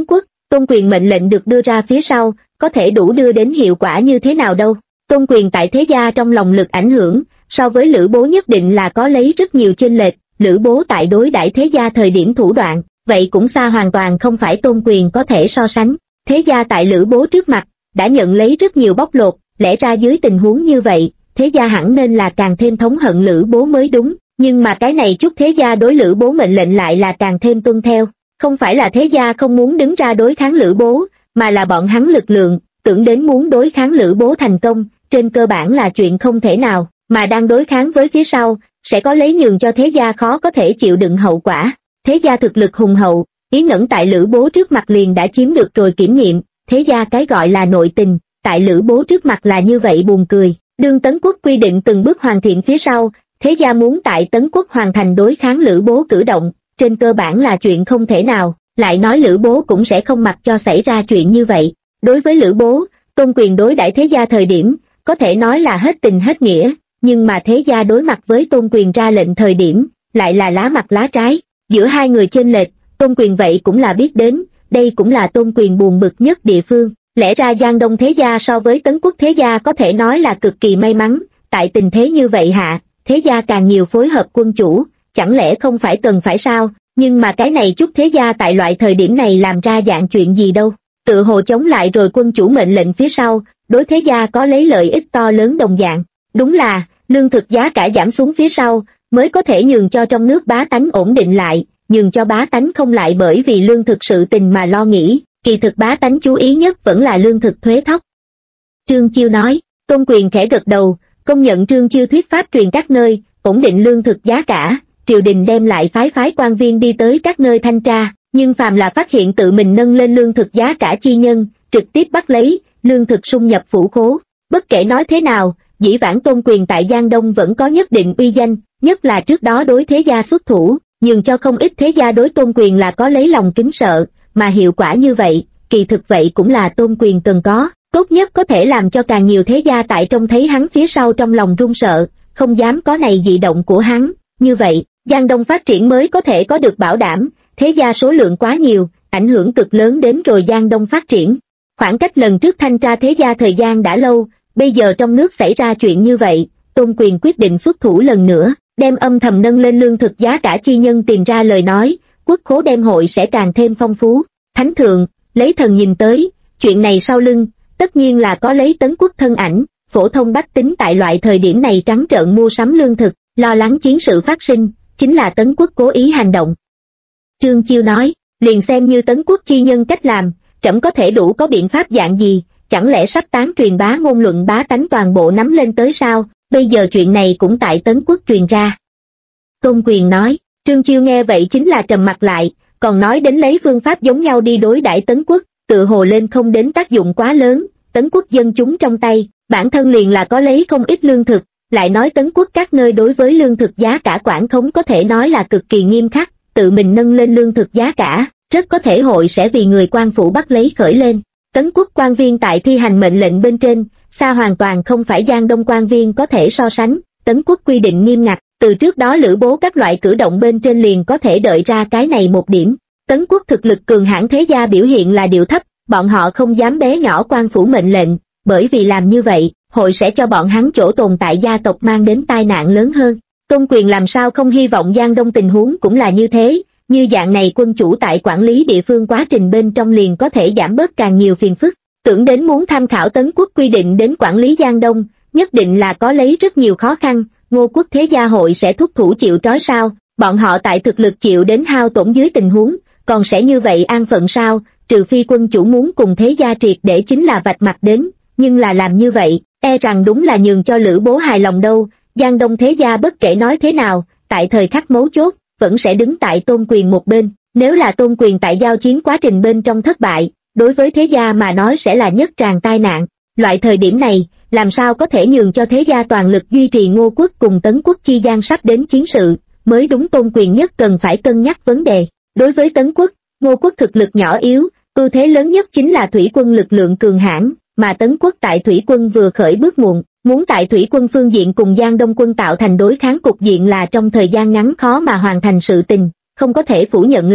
Tôn quyền mệnh lệnh được đưa ra phía sau, có thể đủ đưa đến hiệu quả như thế nào đâu. Tôn quyền tại thế gia trong lòng lực ảnh hưởng, so với Lữ Bố nhất định là có lấy rất nhiều chênh lệch. Lữ Bố tại đối đãi thế gia thời điểm thủ đoạn, vậy cũng xa hoàn toàn không phải Tôn quyền có thể so sánh. Thế gia tại Lữ Bố trước mặt, đã nhận lấy rất nhiều bóc lột, lẽ ra dưới tình huống như vậy, thế gia hẳn nên là càng thêm thống hận Lữ Bố mới đúng, nhưng mà cái này chút thế gia đối Lữ Bố mệnh lệnh lại là càng thêm tuân theo. Không phải là thế gia không muốn đứng ra đối kháng Lữ Bố, mà là bọn hắn lực lượng, tưởng đến muốn đối kháng Lữ Bố thành công, trên cơ bản là chuyện không thể nào, mà đang đối kháng với phía sau, sẽ có lấy nhường cho thế gia khó có thể chịu đựng hậu quả. Thế gia thực lực hùng hậu, Ý Ngẩn tại Lữ Bố trước mặt liền đã chiếm được rồi kiểm nghiệm, thế gia cái gọi là nội tình, tại Lữ Bố trước mặt là như vậy buồn cười. Đương Tấn Quốc quy định từng bước hoàn thiện phía sau, thế gia muốn tại Tấn Quốc hoàn thành đối kháng Lữ Bố cử động, trên cơ bản là chuyện không thể nào, lại nói Lữ Bố cũng sẽ không mặc cho xảy ra chuyện như vậy. Đối với Lữ Bố, Tôn quyền đối đãi thế gia thời điểm, có thể nói là hết tình hết nghĩa, nhưng mà thế gia đối mặt với Tôn quyền ra lệnh thời điểm, lại là lá mặt lá trái. Giữa hai người chênh lệch, Tôn quyền vậy cũng là biết đến, đây cũng là Tôn quyền buồn bực nhất địa phương. Lẽ ra Giang Đông thế gia so với Tấn Quốc thế gia có thể nói là cực kỳ may mắn, tại tình thế như vậy hạ, thế gia càng nhiều phối hợp quân chủ, chẳng lẽ không phải cần phải sao, nhưng mà cái này chút thế gia tại loại thời điểm này làm ra dạng chuyện gì đâu, tự hồ chống lại rồi quân chủ mệnh lệnh phía sau, đối thế gia có lấy lợi ích to lớn đồng dạng. Đúng là, lương thực giá cả giảm xuống phía sau, mới có thể nhường cho trong nước bá tánh ổn định lại, nhường cho bá tánh không lại bởi vì lương thực sự tình mà lo nghĩ, kỳ thực bá tánh chú ý nhất vẫn là lương thực thuế thóc. Trương Chiêu nói, Tôn quyền khẽ gật đầu, công nhận Trương Chiêu thuyết pháp truyền các nơi, ổn định lương thực giá cả, triều đình đem lại phái quan viên đi tới các nơi thanh tra, nhưng phàm là phát hiện tự mình nâng lên lương thực giá cả chi nhân, trực tiếp bắt lấy, lương thực xung nhập phủ khố. Bất kể nói thế nào, dĩ vãng Tôn quyền tại Giang Đông vẫn có nhất định uy danh, nhất là trước đó đối thế gia xuất thủ, nhường cho không ít thế gia đối Tôn quyền là có lấy lòng kính sợ, mà hiệu quả như vậy, kỳ thực vậy cũng là Tôn quyền cần có, tốt nhất có thể làm cho càng nhiều thế gia tại trông thấy hắn phía sau trong lòng run sợ, không dám có này dị động của hắn, như vậy, Giang Đông phát triển mới có thể có được bảo đảm, thế gia số lượng quá nhiều, ảnh hưởng cực lớn đến rồi Giang Đông phát triển. Khoảng cách lần trước thanh tra thế gia thời gian đã lâu, bây giờ trong nước xảy ra chuyện như vậy, Tôn quyền quyết định xuất thủ lần nữa, đem âm thầm nâng lên lương thực giá cả chi nhân tìm ra lời nói, quốc khố đem hội sẽ càng thêm phong phú. Thánh thượng, lấy thần nhìn tới, chuyện này sau lưng, tất nhiên là có lấy Tấn Quốc thân ảnh, phổ thông bách tính tại loại thời điểm này trắng trợn mua sắm lương thực, lo lắng chiến sự phát sinh, chính là Tấn Quốc cố ý hành động. Trương Chiêu nói, liền xem như Tấn Quốc chi nhân cách làm, trẫm có thể đủ có biện pháp dạng gì, chẳng lẽ sắp tán truyền bá ngôn luận bá tánh toàn bộ nắm lên tới sao, bây giờ chuyện này cũng tại Tấn Quốc truyền ra. Tôn quyền nói, Trương Chiêu nghe vậy chính là trầm mặt lại, còn nói đến lấy phương pháp giống nhau đi đối đãi Tấn Quốc, tự hồ lên không đến tác dụng quá lớn, Tấn Quốc dân chúng trong tay, bản thân liền là có lấy không ít lương thực, lại nói Tấn Quốc các nơi đối với lương thực giá cả quản khống có thể nói là cực kỳ nghiêm khắc, tự mình nâng lên lương thực giá cả, rất có thể hội sẽ vì người quan phủ bắt lấy khởi lên. Tấn Quốc quan viên tại thi hành mệnh lệnh bên trên, xa hoàn toàn không phải Giang Đông quan viên có thể so sánh, Tấn Quốc quy định nghiêm ngặt, từ trước đó Lữ Bố các loại cử động bên trên liền có thể đợi ra cái này một điểm. Tấn Quốc thực lực cường hãn thế gia biểu hiện là điệu thấp, bọn họ không dám bé nhỏ quan phủ mệnh lệnh, bởi vì làm như vậy, hội sẽ cho bọn hắn chỗ tồn tại gia tộc mang đến tai nạn lớn hơn. Tôn quyền làm sao không hy vọng Giang Đông tình huống cũng là như thế, như dạng này quân chủ tại quản lý địa phương quá trình bên trong liền có thể giảm bớt càng nhiều phiền phức. Tưởng đến muốn tham khảo Tấn Quốc quy định đến quản lý Giang Đông, nhất định là có lấy rất nhiều khó khăn, Ngô quốc thế gia hội sẽ thúc thủ chịu trói sao, bọn họ tại thực lực chịu đến hao tổn dưới tình huống, còn sẽ như vậy an phận sao, trừ phi quân chủ muốn cùng thế gia triệt để chính là vạch mặt đến, nhưng là làm như vậy, e rằng đúng là nhường cho Lữ Bố hài lòng đâu. Giang Đông thế gia bất kể nói thế nào, tại thời khắc mấu chốt, vẫn sẽ đứng tại Tôn quyền một bên, nếu là Tôn quyền tại giao chiến quá trình bên trong thất bại, đối với thế gia mà nói sẽ là nhất tràng tai nạn. Loại thời điểm này, làm sao có thể nhường cho thế gia toàn lực duy trì Ngô quốc cùng Tấn Quốc chi gian sắp đến chiến sự, mới đúng Tôn quyền nhất cần phải cân nhắc vấn đề. Đối với Tấn Quốc, Ngô quốc thực lực nhỏ yếu, ưu thế lớn nhất chính là thủy quân lực lượng cường hãn, mà Tấn Quốc tại thủy quân vừa khởi bước muộn, muốn tại thủy quân phương diện cùng Giang Đông quân tạo thành đối kháng cục diện là trong thời gian ngắn khó mà hoàn thành sự tình, không có thể phủ nhận là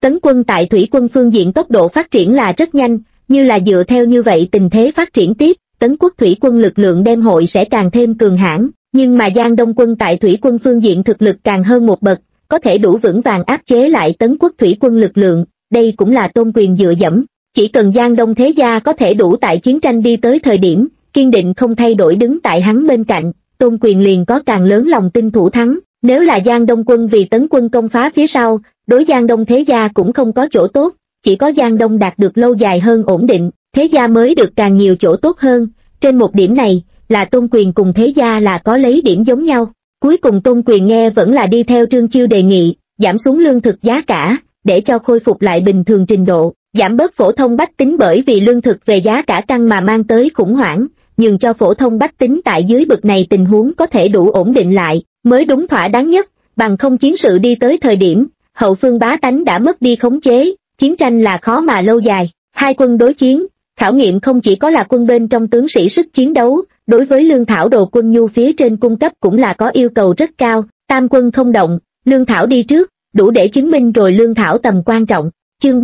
Tấn quân tại thủy quân phương diện tốc độ phát triển là rất nhanh, như là dựa theo như vậy tình thế phát triển tiếp, Tấn quốc thủy quân lực lượng đem hội sẽ càng thêm cường hãn, nhưng mà Giang Đông quân tại thủy quân phương diện thực lực càng hơn một bậc, có thể đủ vững vàng áp chế lại Tấn quốc thủy quân lực lượng, đây cũng là Tôn Quyền dựa dẫm. Chỉ cần Giang Đông thế gia có thể đủ tại chiến tranh đi tới thời điểm, kiên định không thay đổi đứng tại hắn bên cạnh, Tôn Quyền liền có càng lớn lòng tin thủ thắng. Nếu là Giang Đông quân vì Tấn quân công phá phía sau, đối Giang Đông thế gia cũng không có chỗ tốt, chỉ có Giang Đông đạt được lâu dài hơn ổn định, thế gia mới được càng nhiều chỗ tốt hơn. Trên một điểm này, là Tôn Quyền cùng thế gia là có lấy điểm giống nhau. Cuối cùng Tôn Quyền nghe vẫn là đi theo Trương Chiêu đề nghị, giảm xuống lương thực giá cả, để cho khôi phục lại bình thường trình độ, giảm bớt phổ thông bách tính bởi vì lương thực về giá cả tăng mà mang tới khủng hoảng, nhường cho phổ thông bách tính tại dưới bậc này tình huống có thể đủ ổn định lại, mới đúng thỏa đáng nhất, bằng không chiến sự đi tới thời điểm, hậu phương bá tánh đã mất đi khống chế, chiến tranh là khó mà lâu dài. Hai quân đối chiến, khảo nghiệm không chỉ có là quân bên trong tướng sĩ sức chiến đấu, đối với lương thảo đồ quân nhu phía trên cung cấp cũng là có yêu cầu rất cao, tam quân không động, lương thảo đi trước, đủ để chứng minh rồi lương thảo tầm quan trọng. Chương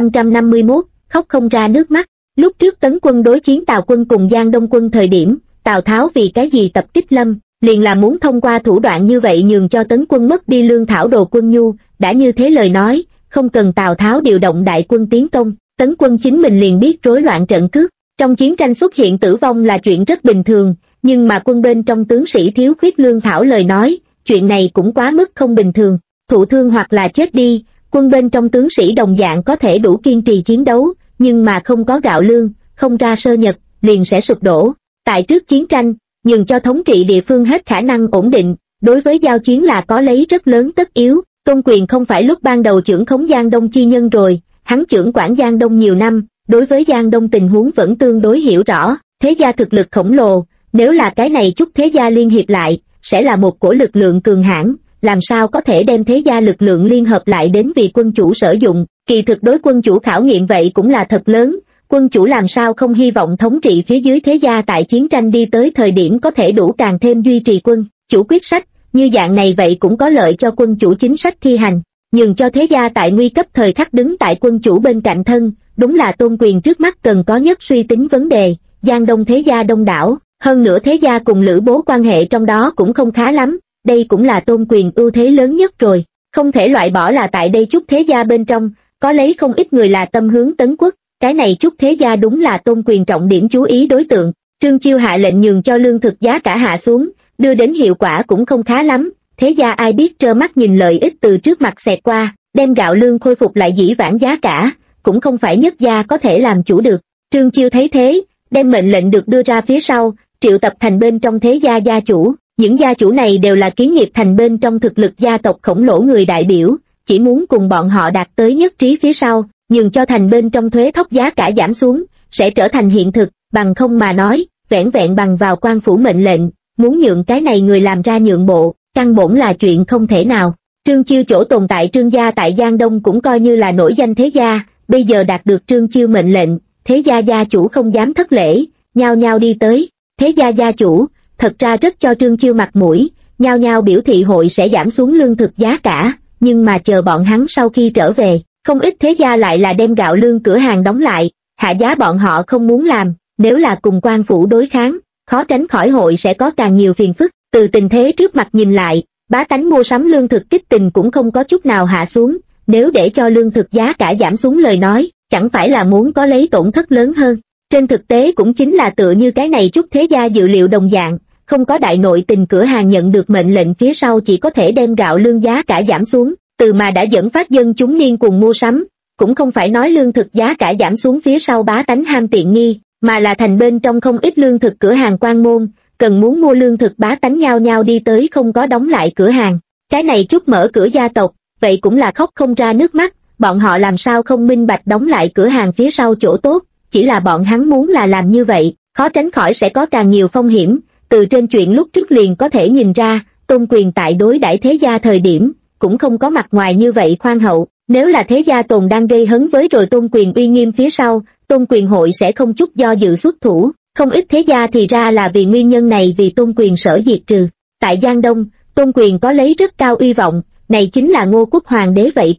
3551, khóc không ra nước mắt. Lúc trước Tấn quân đối chiến Tào quân cùng Giang Đông quân thời điểm, Tào Tháo vì cái gì tập kích Lâm, liền là muốn thông qua thủ đoạn như vậy nhường cho Tấn quân mất đi lương thảo đồ quân nhu, đã như thế lời nói, không cần Tào Tháo điều động đại quân tiến công, Tấn quân chính mình liền biết rối loạn trận cước. Trong chiến tranh xuất hiện tử vong là chuyện rất bình thường, nhưng mà quân bên trong tướng sĩ thiếu khuyết lương thảo lời nói, chuyện này cũng quá mức không bình thường, thụ thương hoặc là chết đi, quân bên trong tướng sĩ đồng dạng có thể đủ kiên trì chiến đấu, nhưng mà không có gạo lương, không ra sơ nhật, liền sẽ sụp đổ. Tại trước chiến tranh, nhường cho thống trị địa phương hết khả năng ổn định, đối với giao chiến là có lấy rất lớn tất yếu. Tôn Quyền không phải lúc ban đầu trưởng khống Giang Đông chi nhân rồi, hắn trưởng quản Giang Đông nhiều năm, đối với Giang Đông tình huống vẫn tương đối hiểu rõ, thế gia thực lực khổng lồ, nếu là cái này chút thế gia liên hiệp lại, sẽ là một cổ lực lượng cường hãn, làm sao có thể đem thế gia lực lượng liên hợp lại đến vì quân chủ sử dụng, kỳ thực đối quân chủ khảo nghiệm vậy cũng là thật lớn, quân chủ làm sao không hy vọng thống trị phía dưới thế gia tại chiến tranh đi tới thời điểm có thể đủ càng thêm duy trì quân chủ quyết sách, như dạng này vậy cũng có lợi cho quân chủ chính sách thi hành, nhường cho thế gia tại nguy cấp thời khắc đứng tại quân chủ bên cạnh thân, đúng là Tôn Quyền trước mắt cần có nhất suy tính vấn đề. Giang Đông thế gia đông đảo, hơn nữa thế gia cùng Lữ Bố quan hệ trong đó cũng không khá lắm, đây cũng là Tôn Quyền ưu thế lớn nhất rồi, không thể loại bỏ là tại đây chút thế gia bên trong, có lấy không ít người là tâm hướng Tấn quốc, cái này chút thế gia đúng là Tôn Quyền trọng điểm chú ý đối tượng. Trương Chiêu hạ lệnh nhường cho lương thực giá cả hạ xuống, đưa đến hiệu quả cũng không khá lắm, thế gia ai biết trơ mắt nhìn lợi ích từ trước mặt xẹt qua, đem gạo lương khôi phục lại dĩ vãng giá cả, cũng không phải nhất gia có thể làm chủ được. Trương Chiêu thấy thế, đem mệnh lệnh được đưa ra phía sau, triệu tập thành bên trong thế gia gia chủ, những gia chủ này đều là kiến nghiệp thành bên trong thực lực gia tộc khổng lồ người đại biểu, chỉ muốn cùng bọn họ đạt tới nhất trí phía sau, nhường cho thành bên trong thuế thóc giá cả giảm xuống, sẽ trở thành hiện thực, bằng không mà nói, vẻn vẹn bằng vào quan phủ mệnh lệnh, muốn nhượng cái này người làm ra nhượng bộ, căn bổn là chuyện không thể nào. Trương Chiêu chỗ tồn tại Trương gia tại Giang Đông cũng coi như là nổi danh thế gia, bây giờ đạt được Trương Chiêu mệnh lệnh, thế gia gia chủ không dám thất lễ, nhao nhao đi tới. Thế gia gia chủ, thật ra rất cho Trương Chiêu mặt mũi, nhao nhao biểu thị hội sẽ giảm xuống lương thực giá cả, nhưng mà chờ bọn hắn sau khi trở về, không ít thế gia lại là đem gạo lương cửa hàng đóng lại, hạ giá bọn họ không muốn làm, nếu là cùng quan phủ đối kháng, khó tránh khỏi hội sẽ có càng nhiều phiền phức. Từ tình thế trước mặt nhìn lại, bá tánh mua sắm lương thực kích tình cũng không có chút nào hạ xuống, nếu để cho lương thực giá cả giảm xuống lời nói, chẳng phải là muốn có lấy tổn thất lớn hơn. Trên thực tế cũng chính là tựa như cái này chút thế gia dự liệu đồng dạng, không có đại nội tình cửa hàng nhận được mệnh lệnh phía sau chỉ có thể đem gạo lương giá cả giảm xuống, từ mà đã dẫn phát dân chúng điên cuồng mua sắm, cũng không phải nói lương thực giá cả giảm xuống phía sau bá tánh ham tiện nghi, mà là thành bên trong không ít lương thực cửa hàng quan môn, cần muốn mua lương thực bá tánh nhao nhao đi tới không có đóng lại cửa hàng. Cái này chút mở cửa gia tộc, vậy cũng là khóc không ra nước mắt, bọn họ làm sao không minh bạch đóng lại cửa hàng phía sau chỗ tốt, chỉ là bọn hắn muốn là làm như vậy, khó tránh khỏi sẽ có càng nhiều phong hiểm. Từ trên chuyện lúc trước liền có thể nhìn ra, Tôn Quyền tại đối đãi thế gia thời điểm, cũng không có mặt ngoài như vậy khoan hậu, nếu là thế gia tồn đang gây hấn với rồi Tôn Quyền uy nghiêm phía sau, Tôn Quyền hội sẽ không chút do dự xuất thủ, không ít thế gia thì ra là vì nguyên nhân này vì Tôn Quyền sở diệt trừ. Tại Giang Đông, Tôn Quyền có lấy rất cao uy vọng, này chính là Ngô Quốc Hoàng đế vậy cũng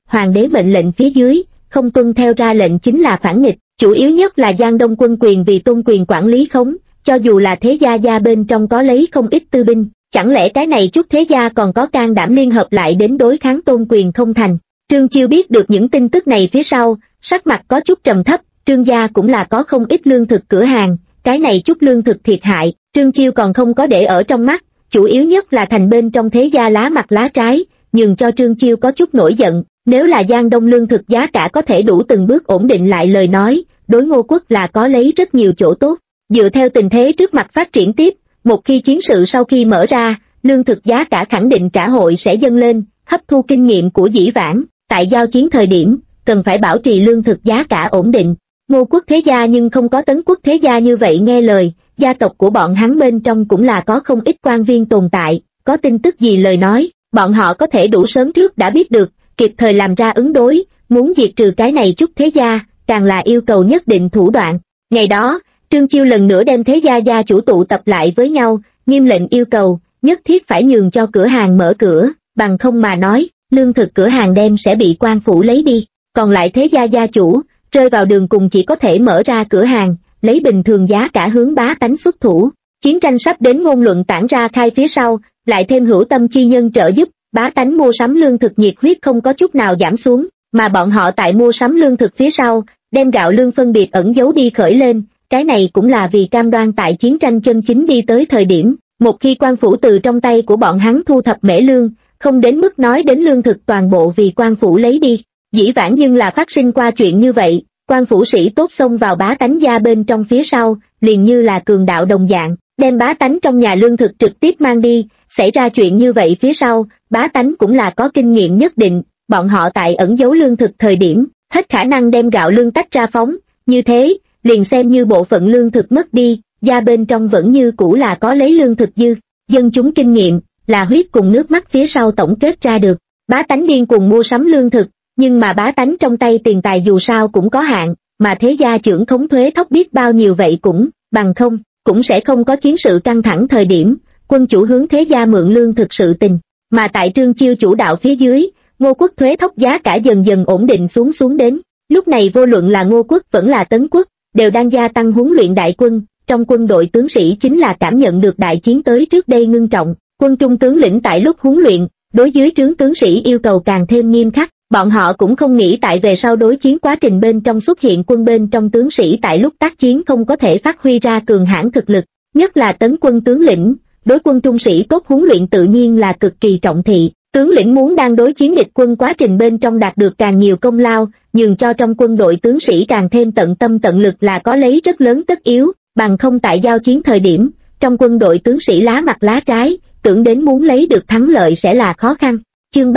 hoàng đế mệnh lệnh phía dưới, không tuân theo ra lệnh chính là phản nghịch, chủ yếu nhất là Giang Đông quân quyền vì tôn quyền quản lý khống, cho dù là thế gia bên trong có lấy không ít tư binh, chẳng lẽ cái này chút thế gia còn có can đảm liên hợp lại đến đối kháng tôn quyền không thành. Trương Chiêu biết được những tin tức này phía sau, sắc mặt có chút trầm thấp, Trương gia cũng là có không ít lương thực cửa hàng, cái này chút lương thực thiệt hại, Trương Chiêu còn không có để ở trong mắt, chủ yếu nhất là thành bên trong thế gia lá mặt lá trái, nhường cho Trương Chiêu có chút nổi giận, nếu là Giang Đông lương thực giá cả có thể đủ từng bước ổn định lại lời nói, đối Ngô Quốc là có lấy rất nhiều chỗ tốt. Dựa theo tình thế trước mặt phát triển tiếp, một khi chiến sự sau khi mở ra, lương thực giá cả khẳng định trả hội sẽ dâng lên, hấp thu kinh nghiệm của dĩ vãng, tại giao chiến thời điểm, cần phải bảo trì lương thực giá cả ổn định. Ngô Quốc thế gia nhưng không có Tấn Quốc thế gia như vậy nghe lời, gia tộc của bọn hắn bên trong cũng là có không ít quan viên tồn tại, có tin tức gì lời nói, bọn họ có thể đủ sớm trước đã biết được, kịp thời làm ra ứng đối, muốn diệt trừ cái này chút thế gia, càng là yêu cầu nhất định thủ đoạn. Ngày đó, Trương Chiêu lần nữa đem thế gia gia chủ tụ tập lại với nhau, nghiêm lệnh yêu cầu, nhất thiết phải nhường cho cửa hàng mở cửa, bằng không mà nói, lương thực cửa hàng đem sẽ bị quan phủ lấy đi, còn lại thế gia gia chủ, rơi vào đường cùng chỉ có thể mở ra cửa hàng, lấy bình thường giá cả hướng bá tánh xuất thủ. Chiến tranh sắp đến ngôn luận tản ra khai phía sau, lại thêm hữu tâm chi nhân trợ giúp, bá tánh mua sắm lương thực nhiệt huyết không có chút nào giảm xuống, mà bọn họ tại mua sắm lương thực phía sau, đem gạo lương phân biệt ẩn giấu đi khởi lên, cái này cũng là vì cam đoan tại chiến tranh chân chính đi tới thời điểm, một khi quan phủ từ trong tay của bọn hắn thu thập mễ lương, không đến mức nói đến lương thực toàn bộ vì quan phủ lấy đi. Dĩ vãng nhưng là phát sinh qua chuyện như vậy, quan phủ sĩ tốt xông vào bá tánh gia bên trong phía sau, liền như là cường đạo đồng dạng, đem bá tánh trong nhà lương thực trực tiếp mang đi, xảy ra chuyện như vậy phía sau, bá tánh cũng là có kinh nghiệm nhất định, bọn họ tại ẩn giấu lương thực thời điểm, hết khả năng đem gạo lương tách ra phóng, như thế, liền xem như bộ phận lương thực mất đi, gia bên trong vẫn như cũ là có lấy lương thực dư, dân chúng kinh nghiệm, là huyết cùng nước mắt phía sau tổng kết ra được, bá tánh điên cùng mua sắm lương thực, nhưng mà bá tánh trong tay tiền tài dù sao cũng có hạn, mà thế gia trưởng khống thuế thóc biết bao nhiêu vậy cũng, bằng không, cũng sẽ không có chiến sự căng thẳng thời điểm, quân chủ hướng thế gia mượn lương thực sự tình, mà tại Trương Chiêu chủ đạo phía dưới, Ngô Quốc thuế thóc giá cả dần dần ổn định xuống đến, lúc này vô luận là Ngô Quốc vẫn là Tấn Quốc, đều đang gia tăng huấn luyện đại quân, trong quân đội tướng sĩ chính là cảm nhận được đại chiến tới trước đây ngưng trọng, quân trung tướng lĩnh tại lúc huấn luyện, đối dưới trướng tướng sĩ yêu cầu càng thêm nghiêm khắc, bọn họ cũng không nghĩ tại về sau đối chiến quá trình bên trong xuất hiện quân bên trong tướng sĩ tại lúc tác chiến không có thể phát huy ra cường hãn thực lực, nhất là Tấn quân tướng lĩnh, đối quân trung sĩ tốt huấn luyện tự nhiên là cực kỳ trọng thị. Tướng lĩnh muốn đang đối chiến địch quân quá trình bên trong đạt được càng nhiều công lao, nhường cho trong quân đội tướng sĩ càng thêm tận tâm tận lực là có lấy rất lớn tất yếu, bằng không tại giao chiến thời điểm, trong quân đội tướng sĩ lá mặt lá trái, tưởng đến muốn lấy được thắng lợi sẽ là khó khăn. Chương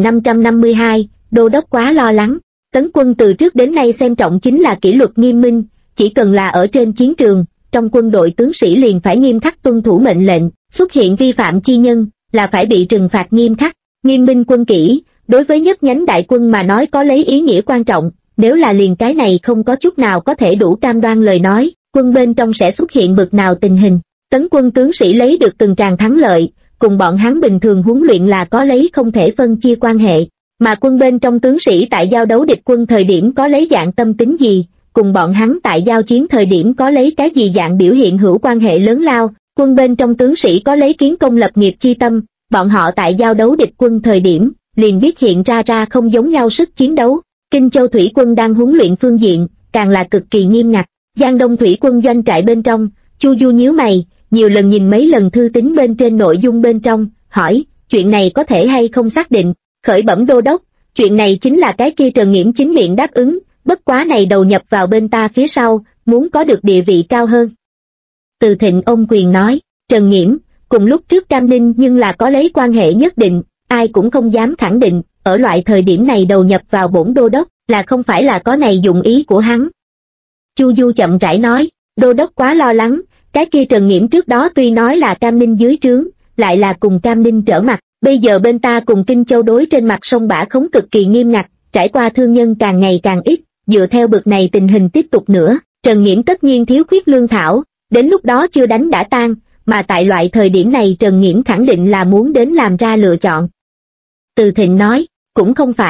3552, Đô đốc quá lo lắng. Tấn quân từ trước đến nay xem trọng chính là kỷ luật nghiêm minh, chỉ cần là ở trên chiến trường, trong quân đội tướng sĩ liền phải nghiêm khắc tuân thủ mệnh lệnh, xuất hiện vi phạm chi nhân, là phải bị trừng phạt nghiêm khắc. Nghiêm minh quân kỷ, đối với nhất nhánh đại quân mà nói có lấy ý nghĩa quan trọng, nếu là liền cái này không có chút nào có thể đủ cam đoan lời nói, quân bên trong sẽ xuất hiện bực nào tình hình. Tấn quân tướng sĩ lấy được từng tràng thắng lợi, cùng bọn hắn bình thường huấn luyện là có lấy không thể phân chia quan hệ, mà quân bên trong tướng sĩ tại giao đấu địch quân thời điểm có lấy dạng tâm tính gì, cùng bọn hắn tại giao chiến thời điểm có lấy cái gì dạng biểu hiện hữu quan hệ lớn lao, quân bên trong tướng sĩ có lấy kiến công lập nghiệp chi tâm, bọn họ tại giao đấu địch quân thời điểm, liền biết hiện ra không giống nhau sức chiến đấu. Kinh Châu thủy quân đang huấn luyện phương diện, càng là cực kỳ nghiêm ngặt. Giang Đông thủy quân doanh trại bên trong, Chu Du nhíu mày, nhiều lần nhìn mấy lần thư tín bên trên nội dung bên trong, hỏi, chuyện này có thể hay không xác định, khởi bẩm đô đốc, chuyện này chính là cái kia Trần Nghiễm chính miệng đáp ứng, bất quá này đầu nhập vào bên ta phía sau, muốn có được địa vị cao hơn. Từ Thịnh ôm quyền nói, Trần Nghiễm, cùng lúc trước Cam Ninh nhưng là có lấy quan hệ nhất định, ai cũng không dám khẳng định, ở loại thời điểm này đầu nhập vào bổn đô đốc, là không phải là có này dụng ý của hắn. Chu Du chậm rãi nói, đô đốc quá lo lắng, cái kia Trần Nghiễm trước đó tuy nói là Cam Ninh dưới trướng, lại là cùng Cam Ninh trở mặt, bây giờ bên ta cùng Kinh Châu đối trên mặt sông bả khống cực kỳ nghiêm ngặt, trải qua thương nhân càng ngày càng ít, dựa theo bực này tình hình tiếp tục nữa, Trần Nghiễm tất nhiên thiếu khuyết lương thảo, đến lúc đó chưa đánh đã tan, mà tại loại thời điểm này Trần Nghiễm khẳng định là muốn đến làm ra lựa chọn. Từ Thịnh nói, cũng không phải,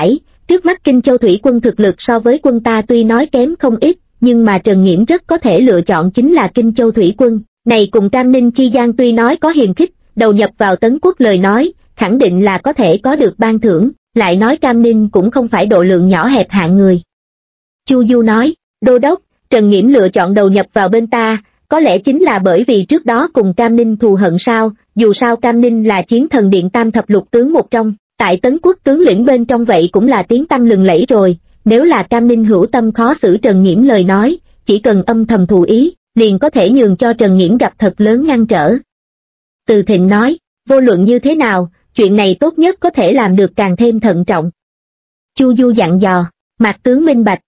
Trước mắt Kinh Châu thủy quân thực lực so với quân ta tuy nói kém không ít, nhưng mà Trần Nghiễm rất có thể lựa chọn chính là Kinh Châu thủy quân. Này cùng Cam Ninh chi gian tuy nói có hiềm khích, đầu nhập vào Tấn Quốc lời nói, khẳng định là có thể có được ban thưởng, lại nói Cam Ninh cũng không phải độ lượng nhỏ hẹp hạng người. Chu Du nói, đô đốc, Trần Nghiễm lựa chọn đầu nhập vào bên ta, có lẽ chính là bởi vì trước đó cùng Cam Ninh thù hận sao, dù sao Cam Ninh là Chiến Thần Điện tam thập lục tướng một trong, tại Tấn Quốc tướng lĩnh bên trong vậy cũng là tiếng tăm lừng lẫy rồi, nếu là Cam Ninh hữu tâm khó xử Trần Nghiễm lời nói, chỉ cần âm thầm thù ý, liền có thể nhường cho Trần Nghiễm gặp thật lớn ngăn trở. Từ Thịnh nói, vô luận như thế nào, chuyện này tốt nhất có thể làm được càng thêm thận trọng. Chu Du dặn dò, Mạc tướng minh bạch.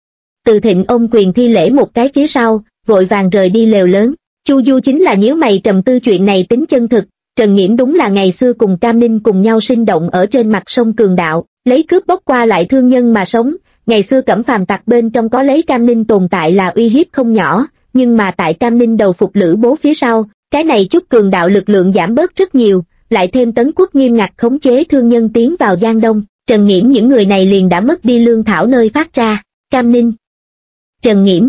Từ Thịnh ôm quyền thi lễ một cái phía sau, vội vàng rời đi lều lớn. Chu Du chính là nhíu mày trầm tư chuyện này tính chân thực. Trần Nghiễm đúng là ngày xưa cùng Cam Ninh cùng nhau sinh động ở trên mặt sông Cường Đạo, lấy cướp bóc qua lại thương nhân mà sống. Ngày xưa Cẩm Phàm tặc bên trong có lấy Cam Ninh tồn tại là uy hiếp không nhỏ, nhưng mà tại Cam Ninh đầu phục Lữ Bố phía sau, cái này chút Cường Đạo lực lượng giảm bớt rất nhiều, lại thêm Tấn Quốc nghiêm ngặt khống chế thương nhân tiến vào Giang Đông, Trần Nghiễm những người này liền đã mất đi lương thảo nơi phát ra. Cam Ninh, Trần Nghiễm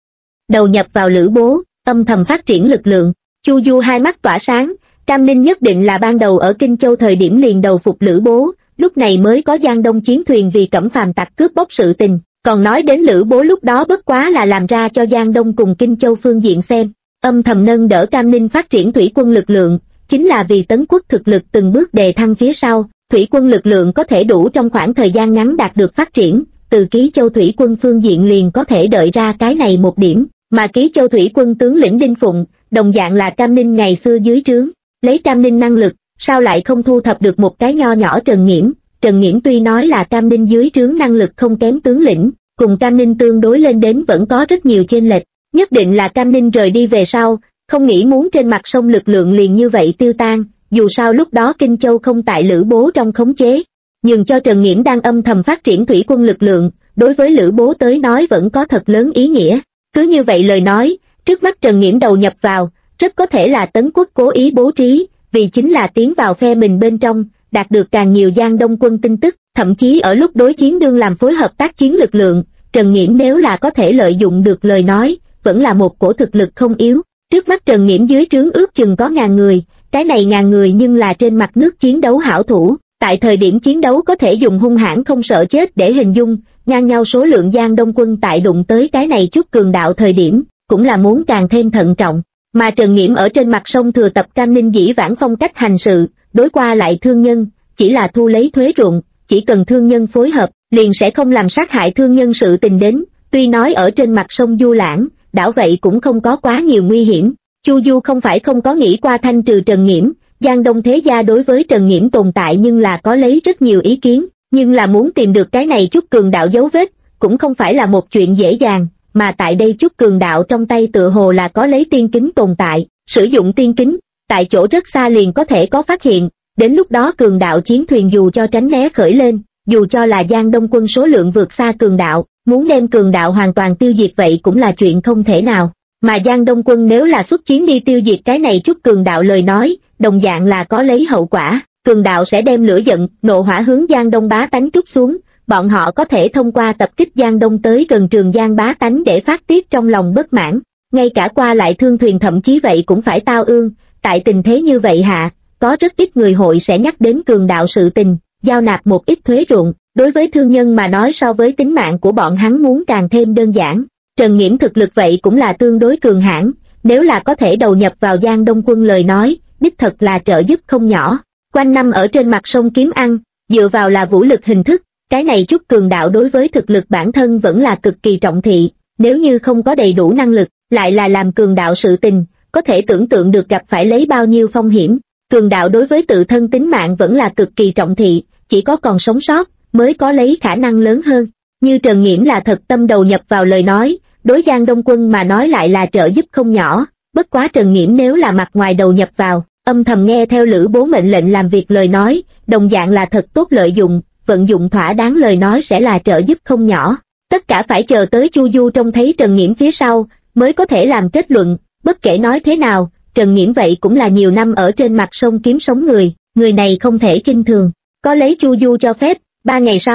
đầu nhập vào Lữ Bố, âm thầm phát triển lực lượng. Chu Du hai mắt tỏa sáng, Cam Ninh nhất định là ban đầu ở Kinh Châu thời điểm liền đầu phục Lữ Bố, lúc này mới có Giang Đông chiến thuyền vì Cẩm Phàm tặc cướp bóc sự tình, còn nói đến Lữ Bố lúc đó bất quá là làm ra cho Giang Đông cùng Kinh Châu phương diện xem, âm thầm nâng đỡ Cam Ninh phát triển thủy quân lực lượng, chính là vì Tấn Quốc thực lực từng bước đề thăng phía sau, thủy quân lực lượng có thể đủ trong khoảng thời gian ngắn đạt được phát triển, từ Ký Châu thủy quân phương diện liền có thể đợi ra cái này một điểm, mà Ký Châu thủy quân tướng lĩnh Đinh Phụng, đồng dạng là Cam Ninh ngày xưa dưới trướng, lấy Cam Ninh năng lực, sao lại không thu thập được một cái nho nhỏ Trần Nghiễm. Trần Nghiễm tuy nói là Cam Ninh dưới trướng năng lực không kém tướng lĩnh, cùng Cam Ninh tương đối lên đến vẫn có rất nhiều chênh lệch, nhất định là Cam Ninh rời đi về sau, không nghĩ muốn trên mặt sông lực lượng liền như vậy tiêu tan, dù sao lúc đó Kinh Châu không tại Lữ Bố trong khống chế, nhưng cho Trần Nghiễm đang âm thầm phát triển thủy quân lực lượng, đối với Lữ Bố tới nói vẫn có thật lớn ý nghĩa. Cứ như vậy lời nói, trước mắt Trần Nghiễm đầu nhập vào, rất có thể là Tấn Quốc cố ý bố trí, vì chính là tiến vào phe mình bên trong, đạt được càng nhiều Giang Đông quân tin tức, thậm chí ở lúc đối chiến đương làm phối hợp tác chiến lực lượng, Trần Nghiễm nếu là có thể lợi dụng được lời nói, vẫn là một cổ thực lực không yếu. Trước mắt Trần Nghiễm dưới trướng ước chừng có 1000 người, cái này 1000 người nhưng là trên mặt nước chiến đấu hảo thủ, tại thời điểm chiến đấu có thể dùng hung hãn không sợ chết để hình dung, ngang nhau số lượng Giang Đông quân tại đụng tới cái này chút Cường Đạo thời điểm, cũng là muốn càng thêm thận trọng. Mà Trần Nghiễm ở trên mặt sông thừa tập Cam Ninh dĩ vãng phong cách hành sự, đối qua lại thương nhân, chỉ là thu lấy thuế ruộng, chỉ cần thương nhân phối hợp, liền sẽ không làm sát hại thương nhân sự tình đến, tuy nói ở trên mặt sông du lãng, đảo vậy cũng không có quá nhiều nguy hiểm. Chu Du không phải không có nghĩ qua thanh trừ Trần Nghiễm, Giang Đông thế gia đối với Trần Nghiễm tồn tại nhưng là có lấy rất nhiều ý kiến, nhưng là muốn tìm được cái này chút Cường Đạo dấu vết, cũng không phải là một chuyện dễ dàng, mà tại đây chút Cường Đạo trong tay tựa hồ là có lấy tiên kính tồn tại, sử dụng tiên kính, tại chỗ rất xa liền có thể có phát hiện, đến lúc đó Cường Đạo chiến thuyền dù cho tránh né khởi lên, dù cho là Giang Đông quân số lượng vượt xa Cường Đạo, muốn đem Cường Đạo hoàn toàn tiêu diệt vậy cũng là chuyện không thể nào, mà Giang Đông quân nếu là xuất chiến đi tiêu diệt cái này chút Cường Đạo lời nói, đồng dạng là có lấy hậu quả, Cường Đạo sẽ đem lửa giận, nộ hỏa hướng Giang Đông bá tánh trút xuống, bọn họ có thể thông qua tập kích Giang Đông tới gần Trường Giang bá tánh để phát tiết trong lòng bất mãn, ngay cả qua lại thương thuyền thậm chí vậy cũng phải tao ương, tại tình thế như vậy hạ, có rất ít người hội sẽ nhắc đến Cường Đạo sự tình, giao nạp một ít thuế ruộng, đối với thương nhân mà nói so với tính mạng của bọn hắn muốn càng thêm đơn giản. Trần Nghiễm thực lực vậy cũng là tương đối cường hãn, nếu là có thể đầu nhập vào Giang Đông quân lời nói, đích thật là trợ giúp không nhỏ. Quanh năm ở trên mặt sông kiếm ăn, dựa vào là vũ lực hình thức, cái này chút Cường Đạo đối với thực lực bản thân vẫn là cực kỳ trọng thị, nếu như không có đầy đủ năng lực, lại là làm Cường Đạo sự tình, có thể tưởng tượng được gặp phải lấy bao nhiêu phong hiểm. Cường Đạo đối với tự thân tính mạng vẫn là cực kỳ trọng thị, chỉ có còn sống sót, mới có lấy khả năng lớn hơn. Như Trần Nghiễm là thật tâm đầu nhập vào lời nói, đối Giang Đông quân mà nói lại là trợ giúp không nhỏ, bất quá Trần Nghiễm nếu là mặt ngoài đầu nhập vào, âm thầm nghe theo Lữ Bố mệnh lệnh làm việc lời nói, đồng dạng là thật tốt lợi dụng, vận dụng thỏa đáng lời nói sẽ là trợ giúp không nhỏ. Tất cả phải chờ tới Chu Du trông thấy Trần Nghiễm phía sau, mới có thể làm kết luận, bất kể nói thế nào, Trần Nghiễm vậy cũng là nhiều năm ở trên mặt sông kiếm sống người này không thể kinh thường. Có lấy Chu Du cho phép, 3 ngày sau,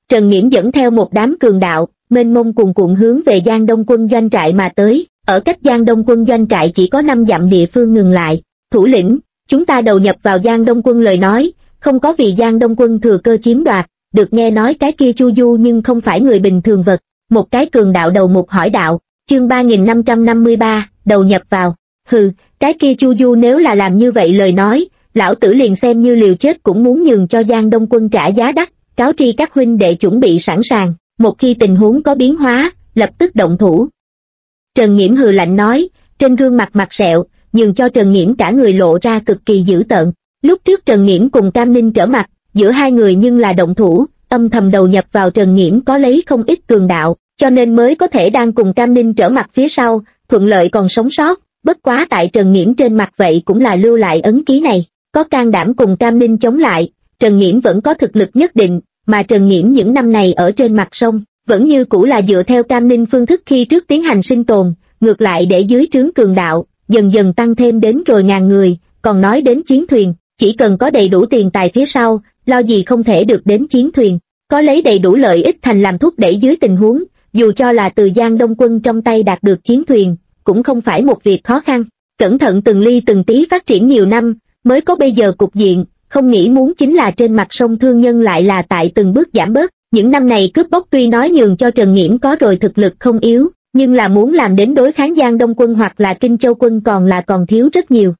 Trần Nghiễm dẫn theo một đám cường đạo, mênh mông cuồn cuộn hướng về Giang Đông quân doanh trại mà tới, ở cách Giang Đông quân doanh trại chỉ có 5 dặm địa phương ngừng lại. Thủ lĩnh, chúng ta đầu nhập vào Giang Đông quân lời nói, không có vì Giang Đông quân thừa cơ chiếm đoạt, được nghe nói cái kia Chu Du nhưng không phải người bình thường vật. Một cái cường đạo đầu mục hỏi đạo, chương 3553, đầu nhập vào. Hừ, cái kia Chu Du nếu là làm như vậy lời nói, lão tử liền xem như liều chết cũng muốn nhường cho Giang Đông quân trả giá đắt, cáo tri các huynh đệ chuẩn bị sẵn sàng, một khi tình huống có biến hóa, lập tức động thủ. Trần Nghiễm hừ lạnh nói, trên gương mặt mặt sẹo, nhường cho Trần Nghiễm cả người lộ ra cực kỳ dữ tợn. Lúc trước Trần Nghiễm cùng Cam Ninh trở mặt, giữa hai người nhưng là động thủ, âm thầm đầu nhập vào Trần Nghiễm có lấy không ít cường đạo, cho nên mới có thể đang cùng Cam Ninh trở mặt phía sau, thuận lợi còn sống sót. Bất quá tại Trần Nghiễm trên mặt vậy cũng là lưu lại ấn ký này, có can đảm cùng Cam Ninh chống lại, Trần Nghiễm vẫn có thực lực nhất định, mà Trần Nghiễm những năm này ở trên mặt sông, vẫn như cũ là dựa theo Cam Ninh phương thức khi trước tiến hành sinh tồn, ngược lại để dưới trướng cường đạo, dần dần tăng thêm đến rồi 1000 người, còn nói đến chiến thuyền, chỉ cần có đầy đủ tiền tài phía sau, lo gì không thể được đến chiến thuyền, có lấy đầy đủ lợi ích thành làm thúc đẩy dưới tình huống, dù cho là từ Giang Đông quân trong tay đạt được chiến thuyền, cũng không phải một việc khó khăn, cẩn thận từng ly từng tí phát triển nhiều năm, mới có bây giờ cục diện, không nghĩ muốn chính là trên mặt sông thương nhân lại là tại từng bước giảm bớt, những năm này cướp bóc tuy nói nhường cho Trần Nghiễm có rồi thực lực không yếu, nhưng là muốn làm đến đối kháng Giang Đông quân hoặc là Kinh Châu quân còn thiếu rất nhiều,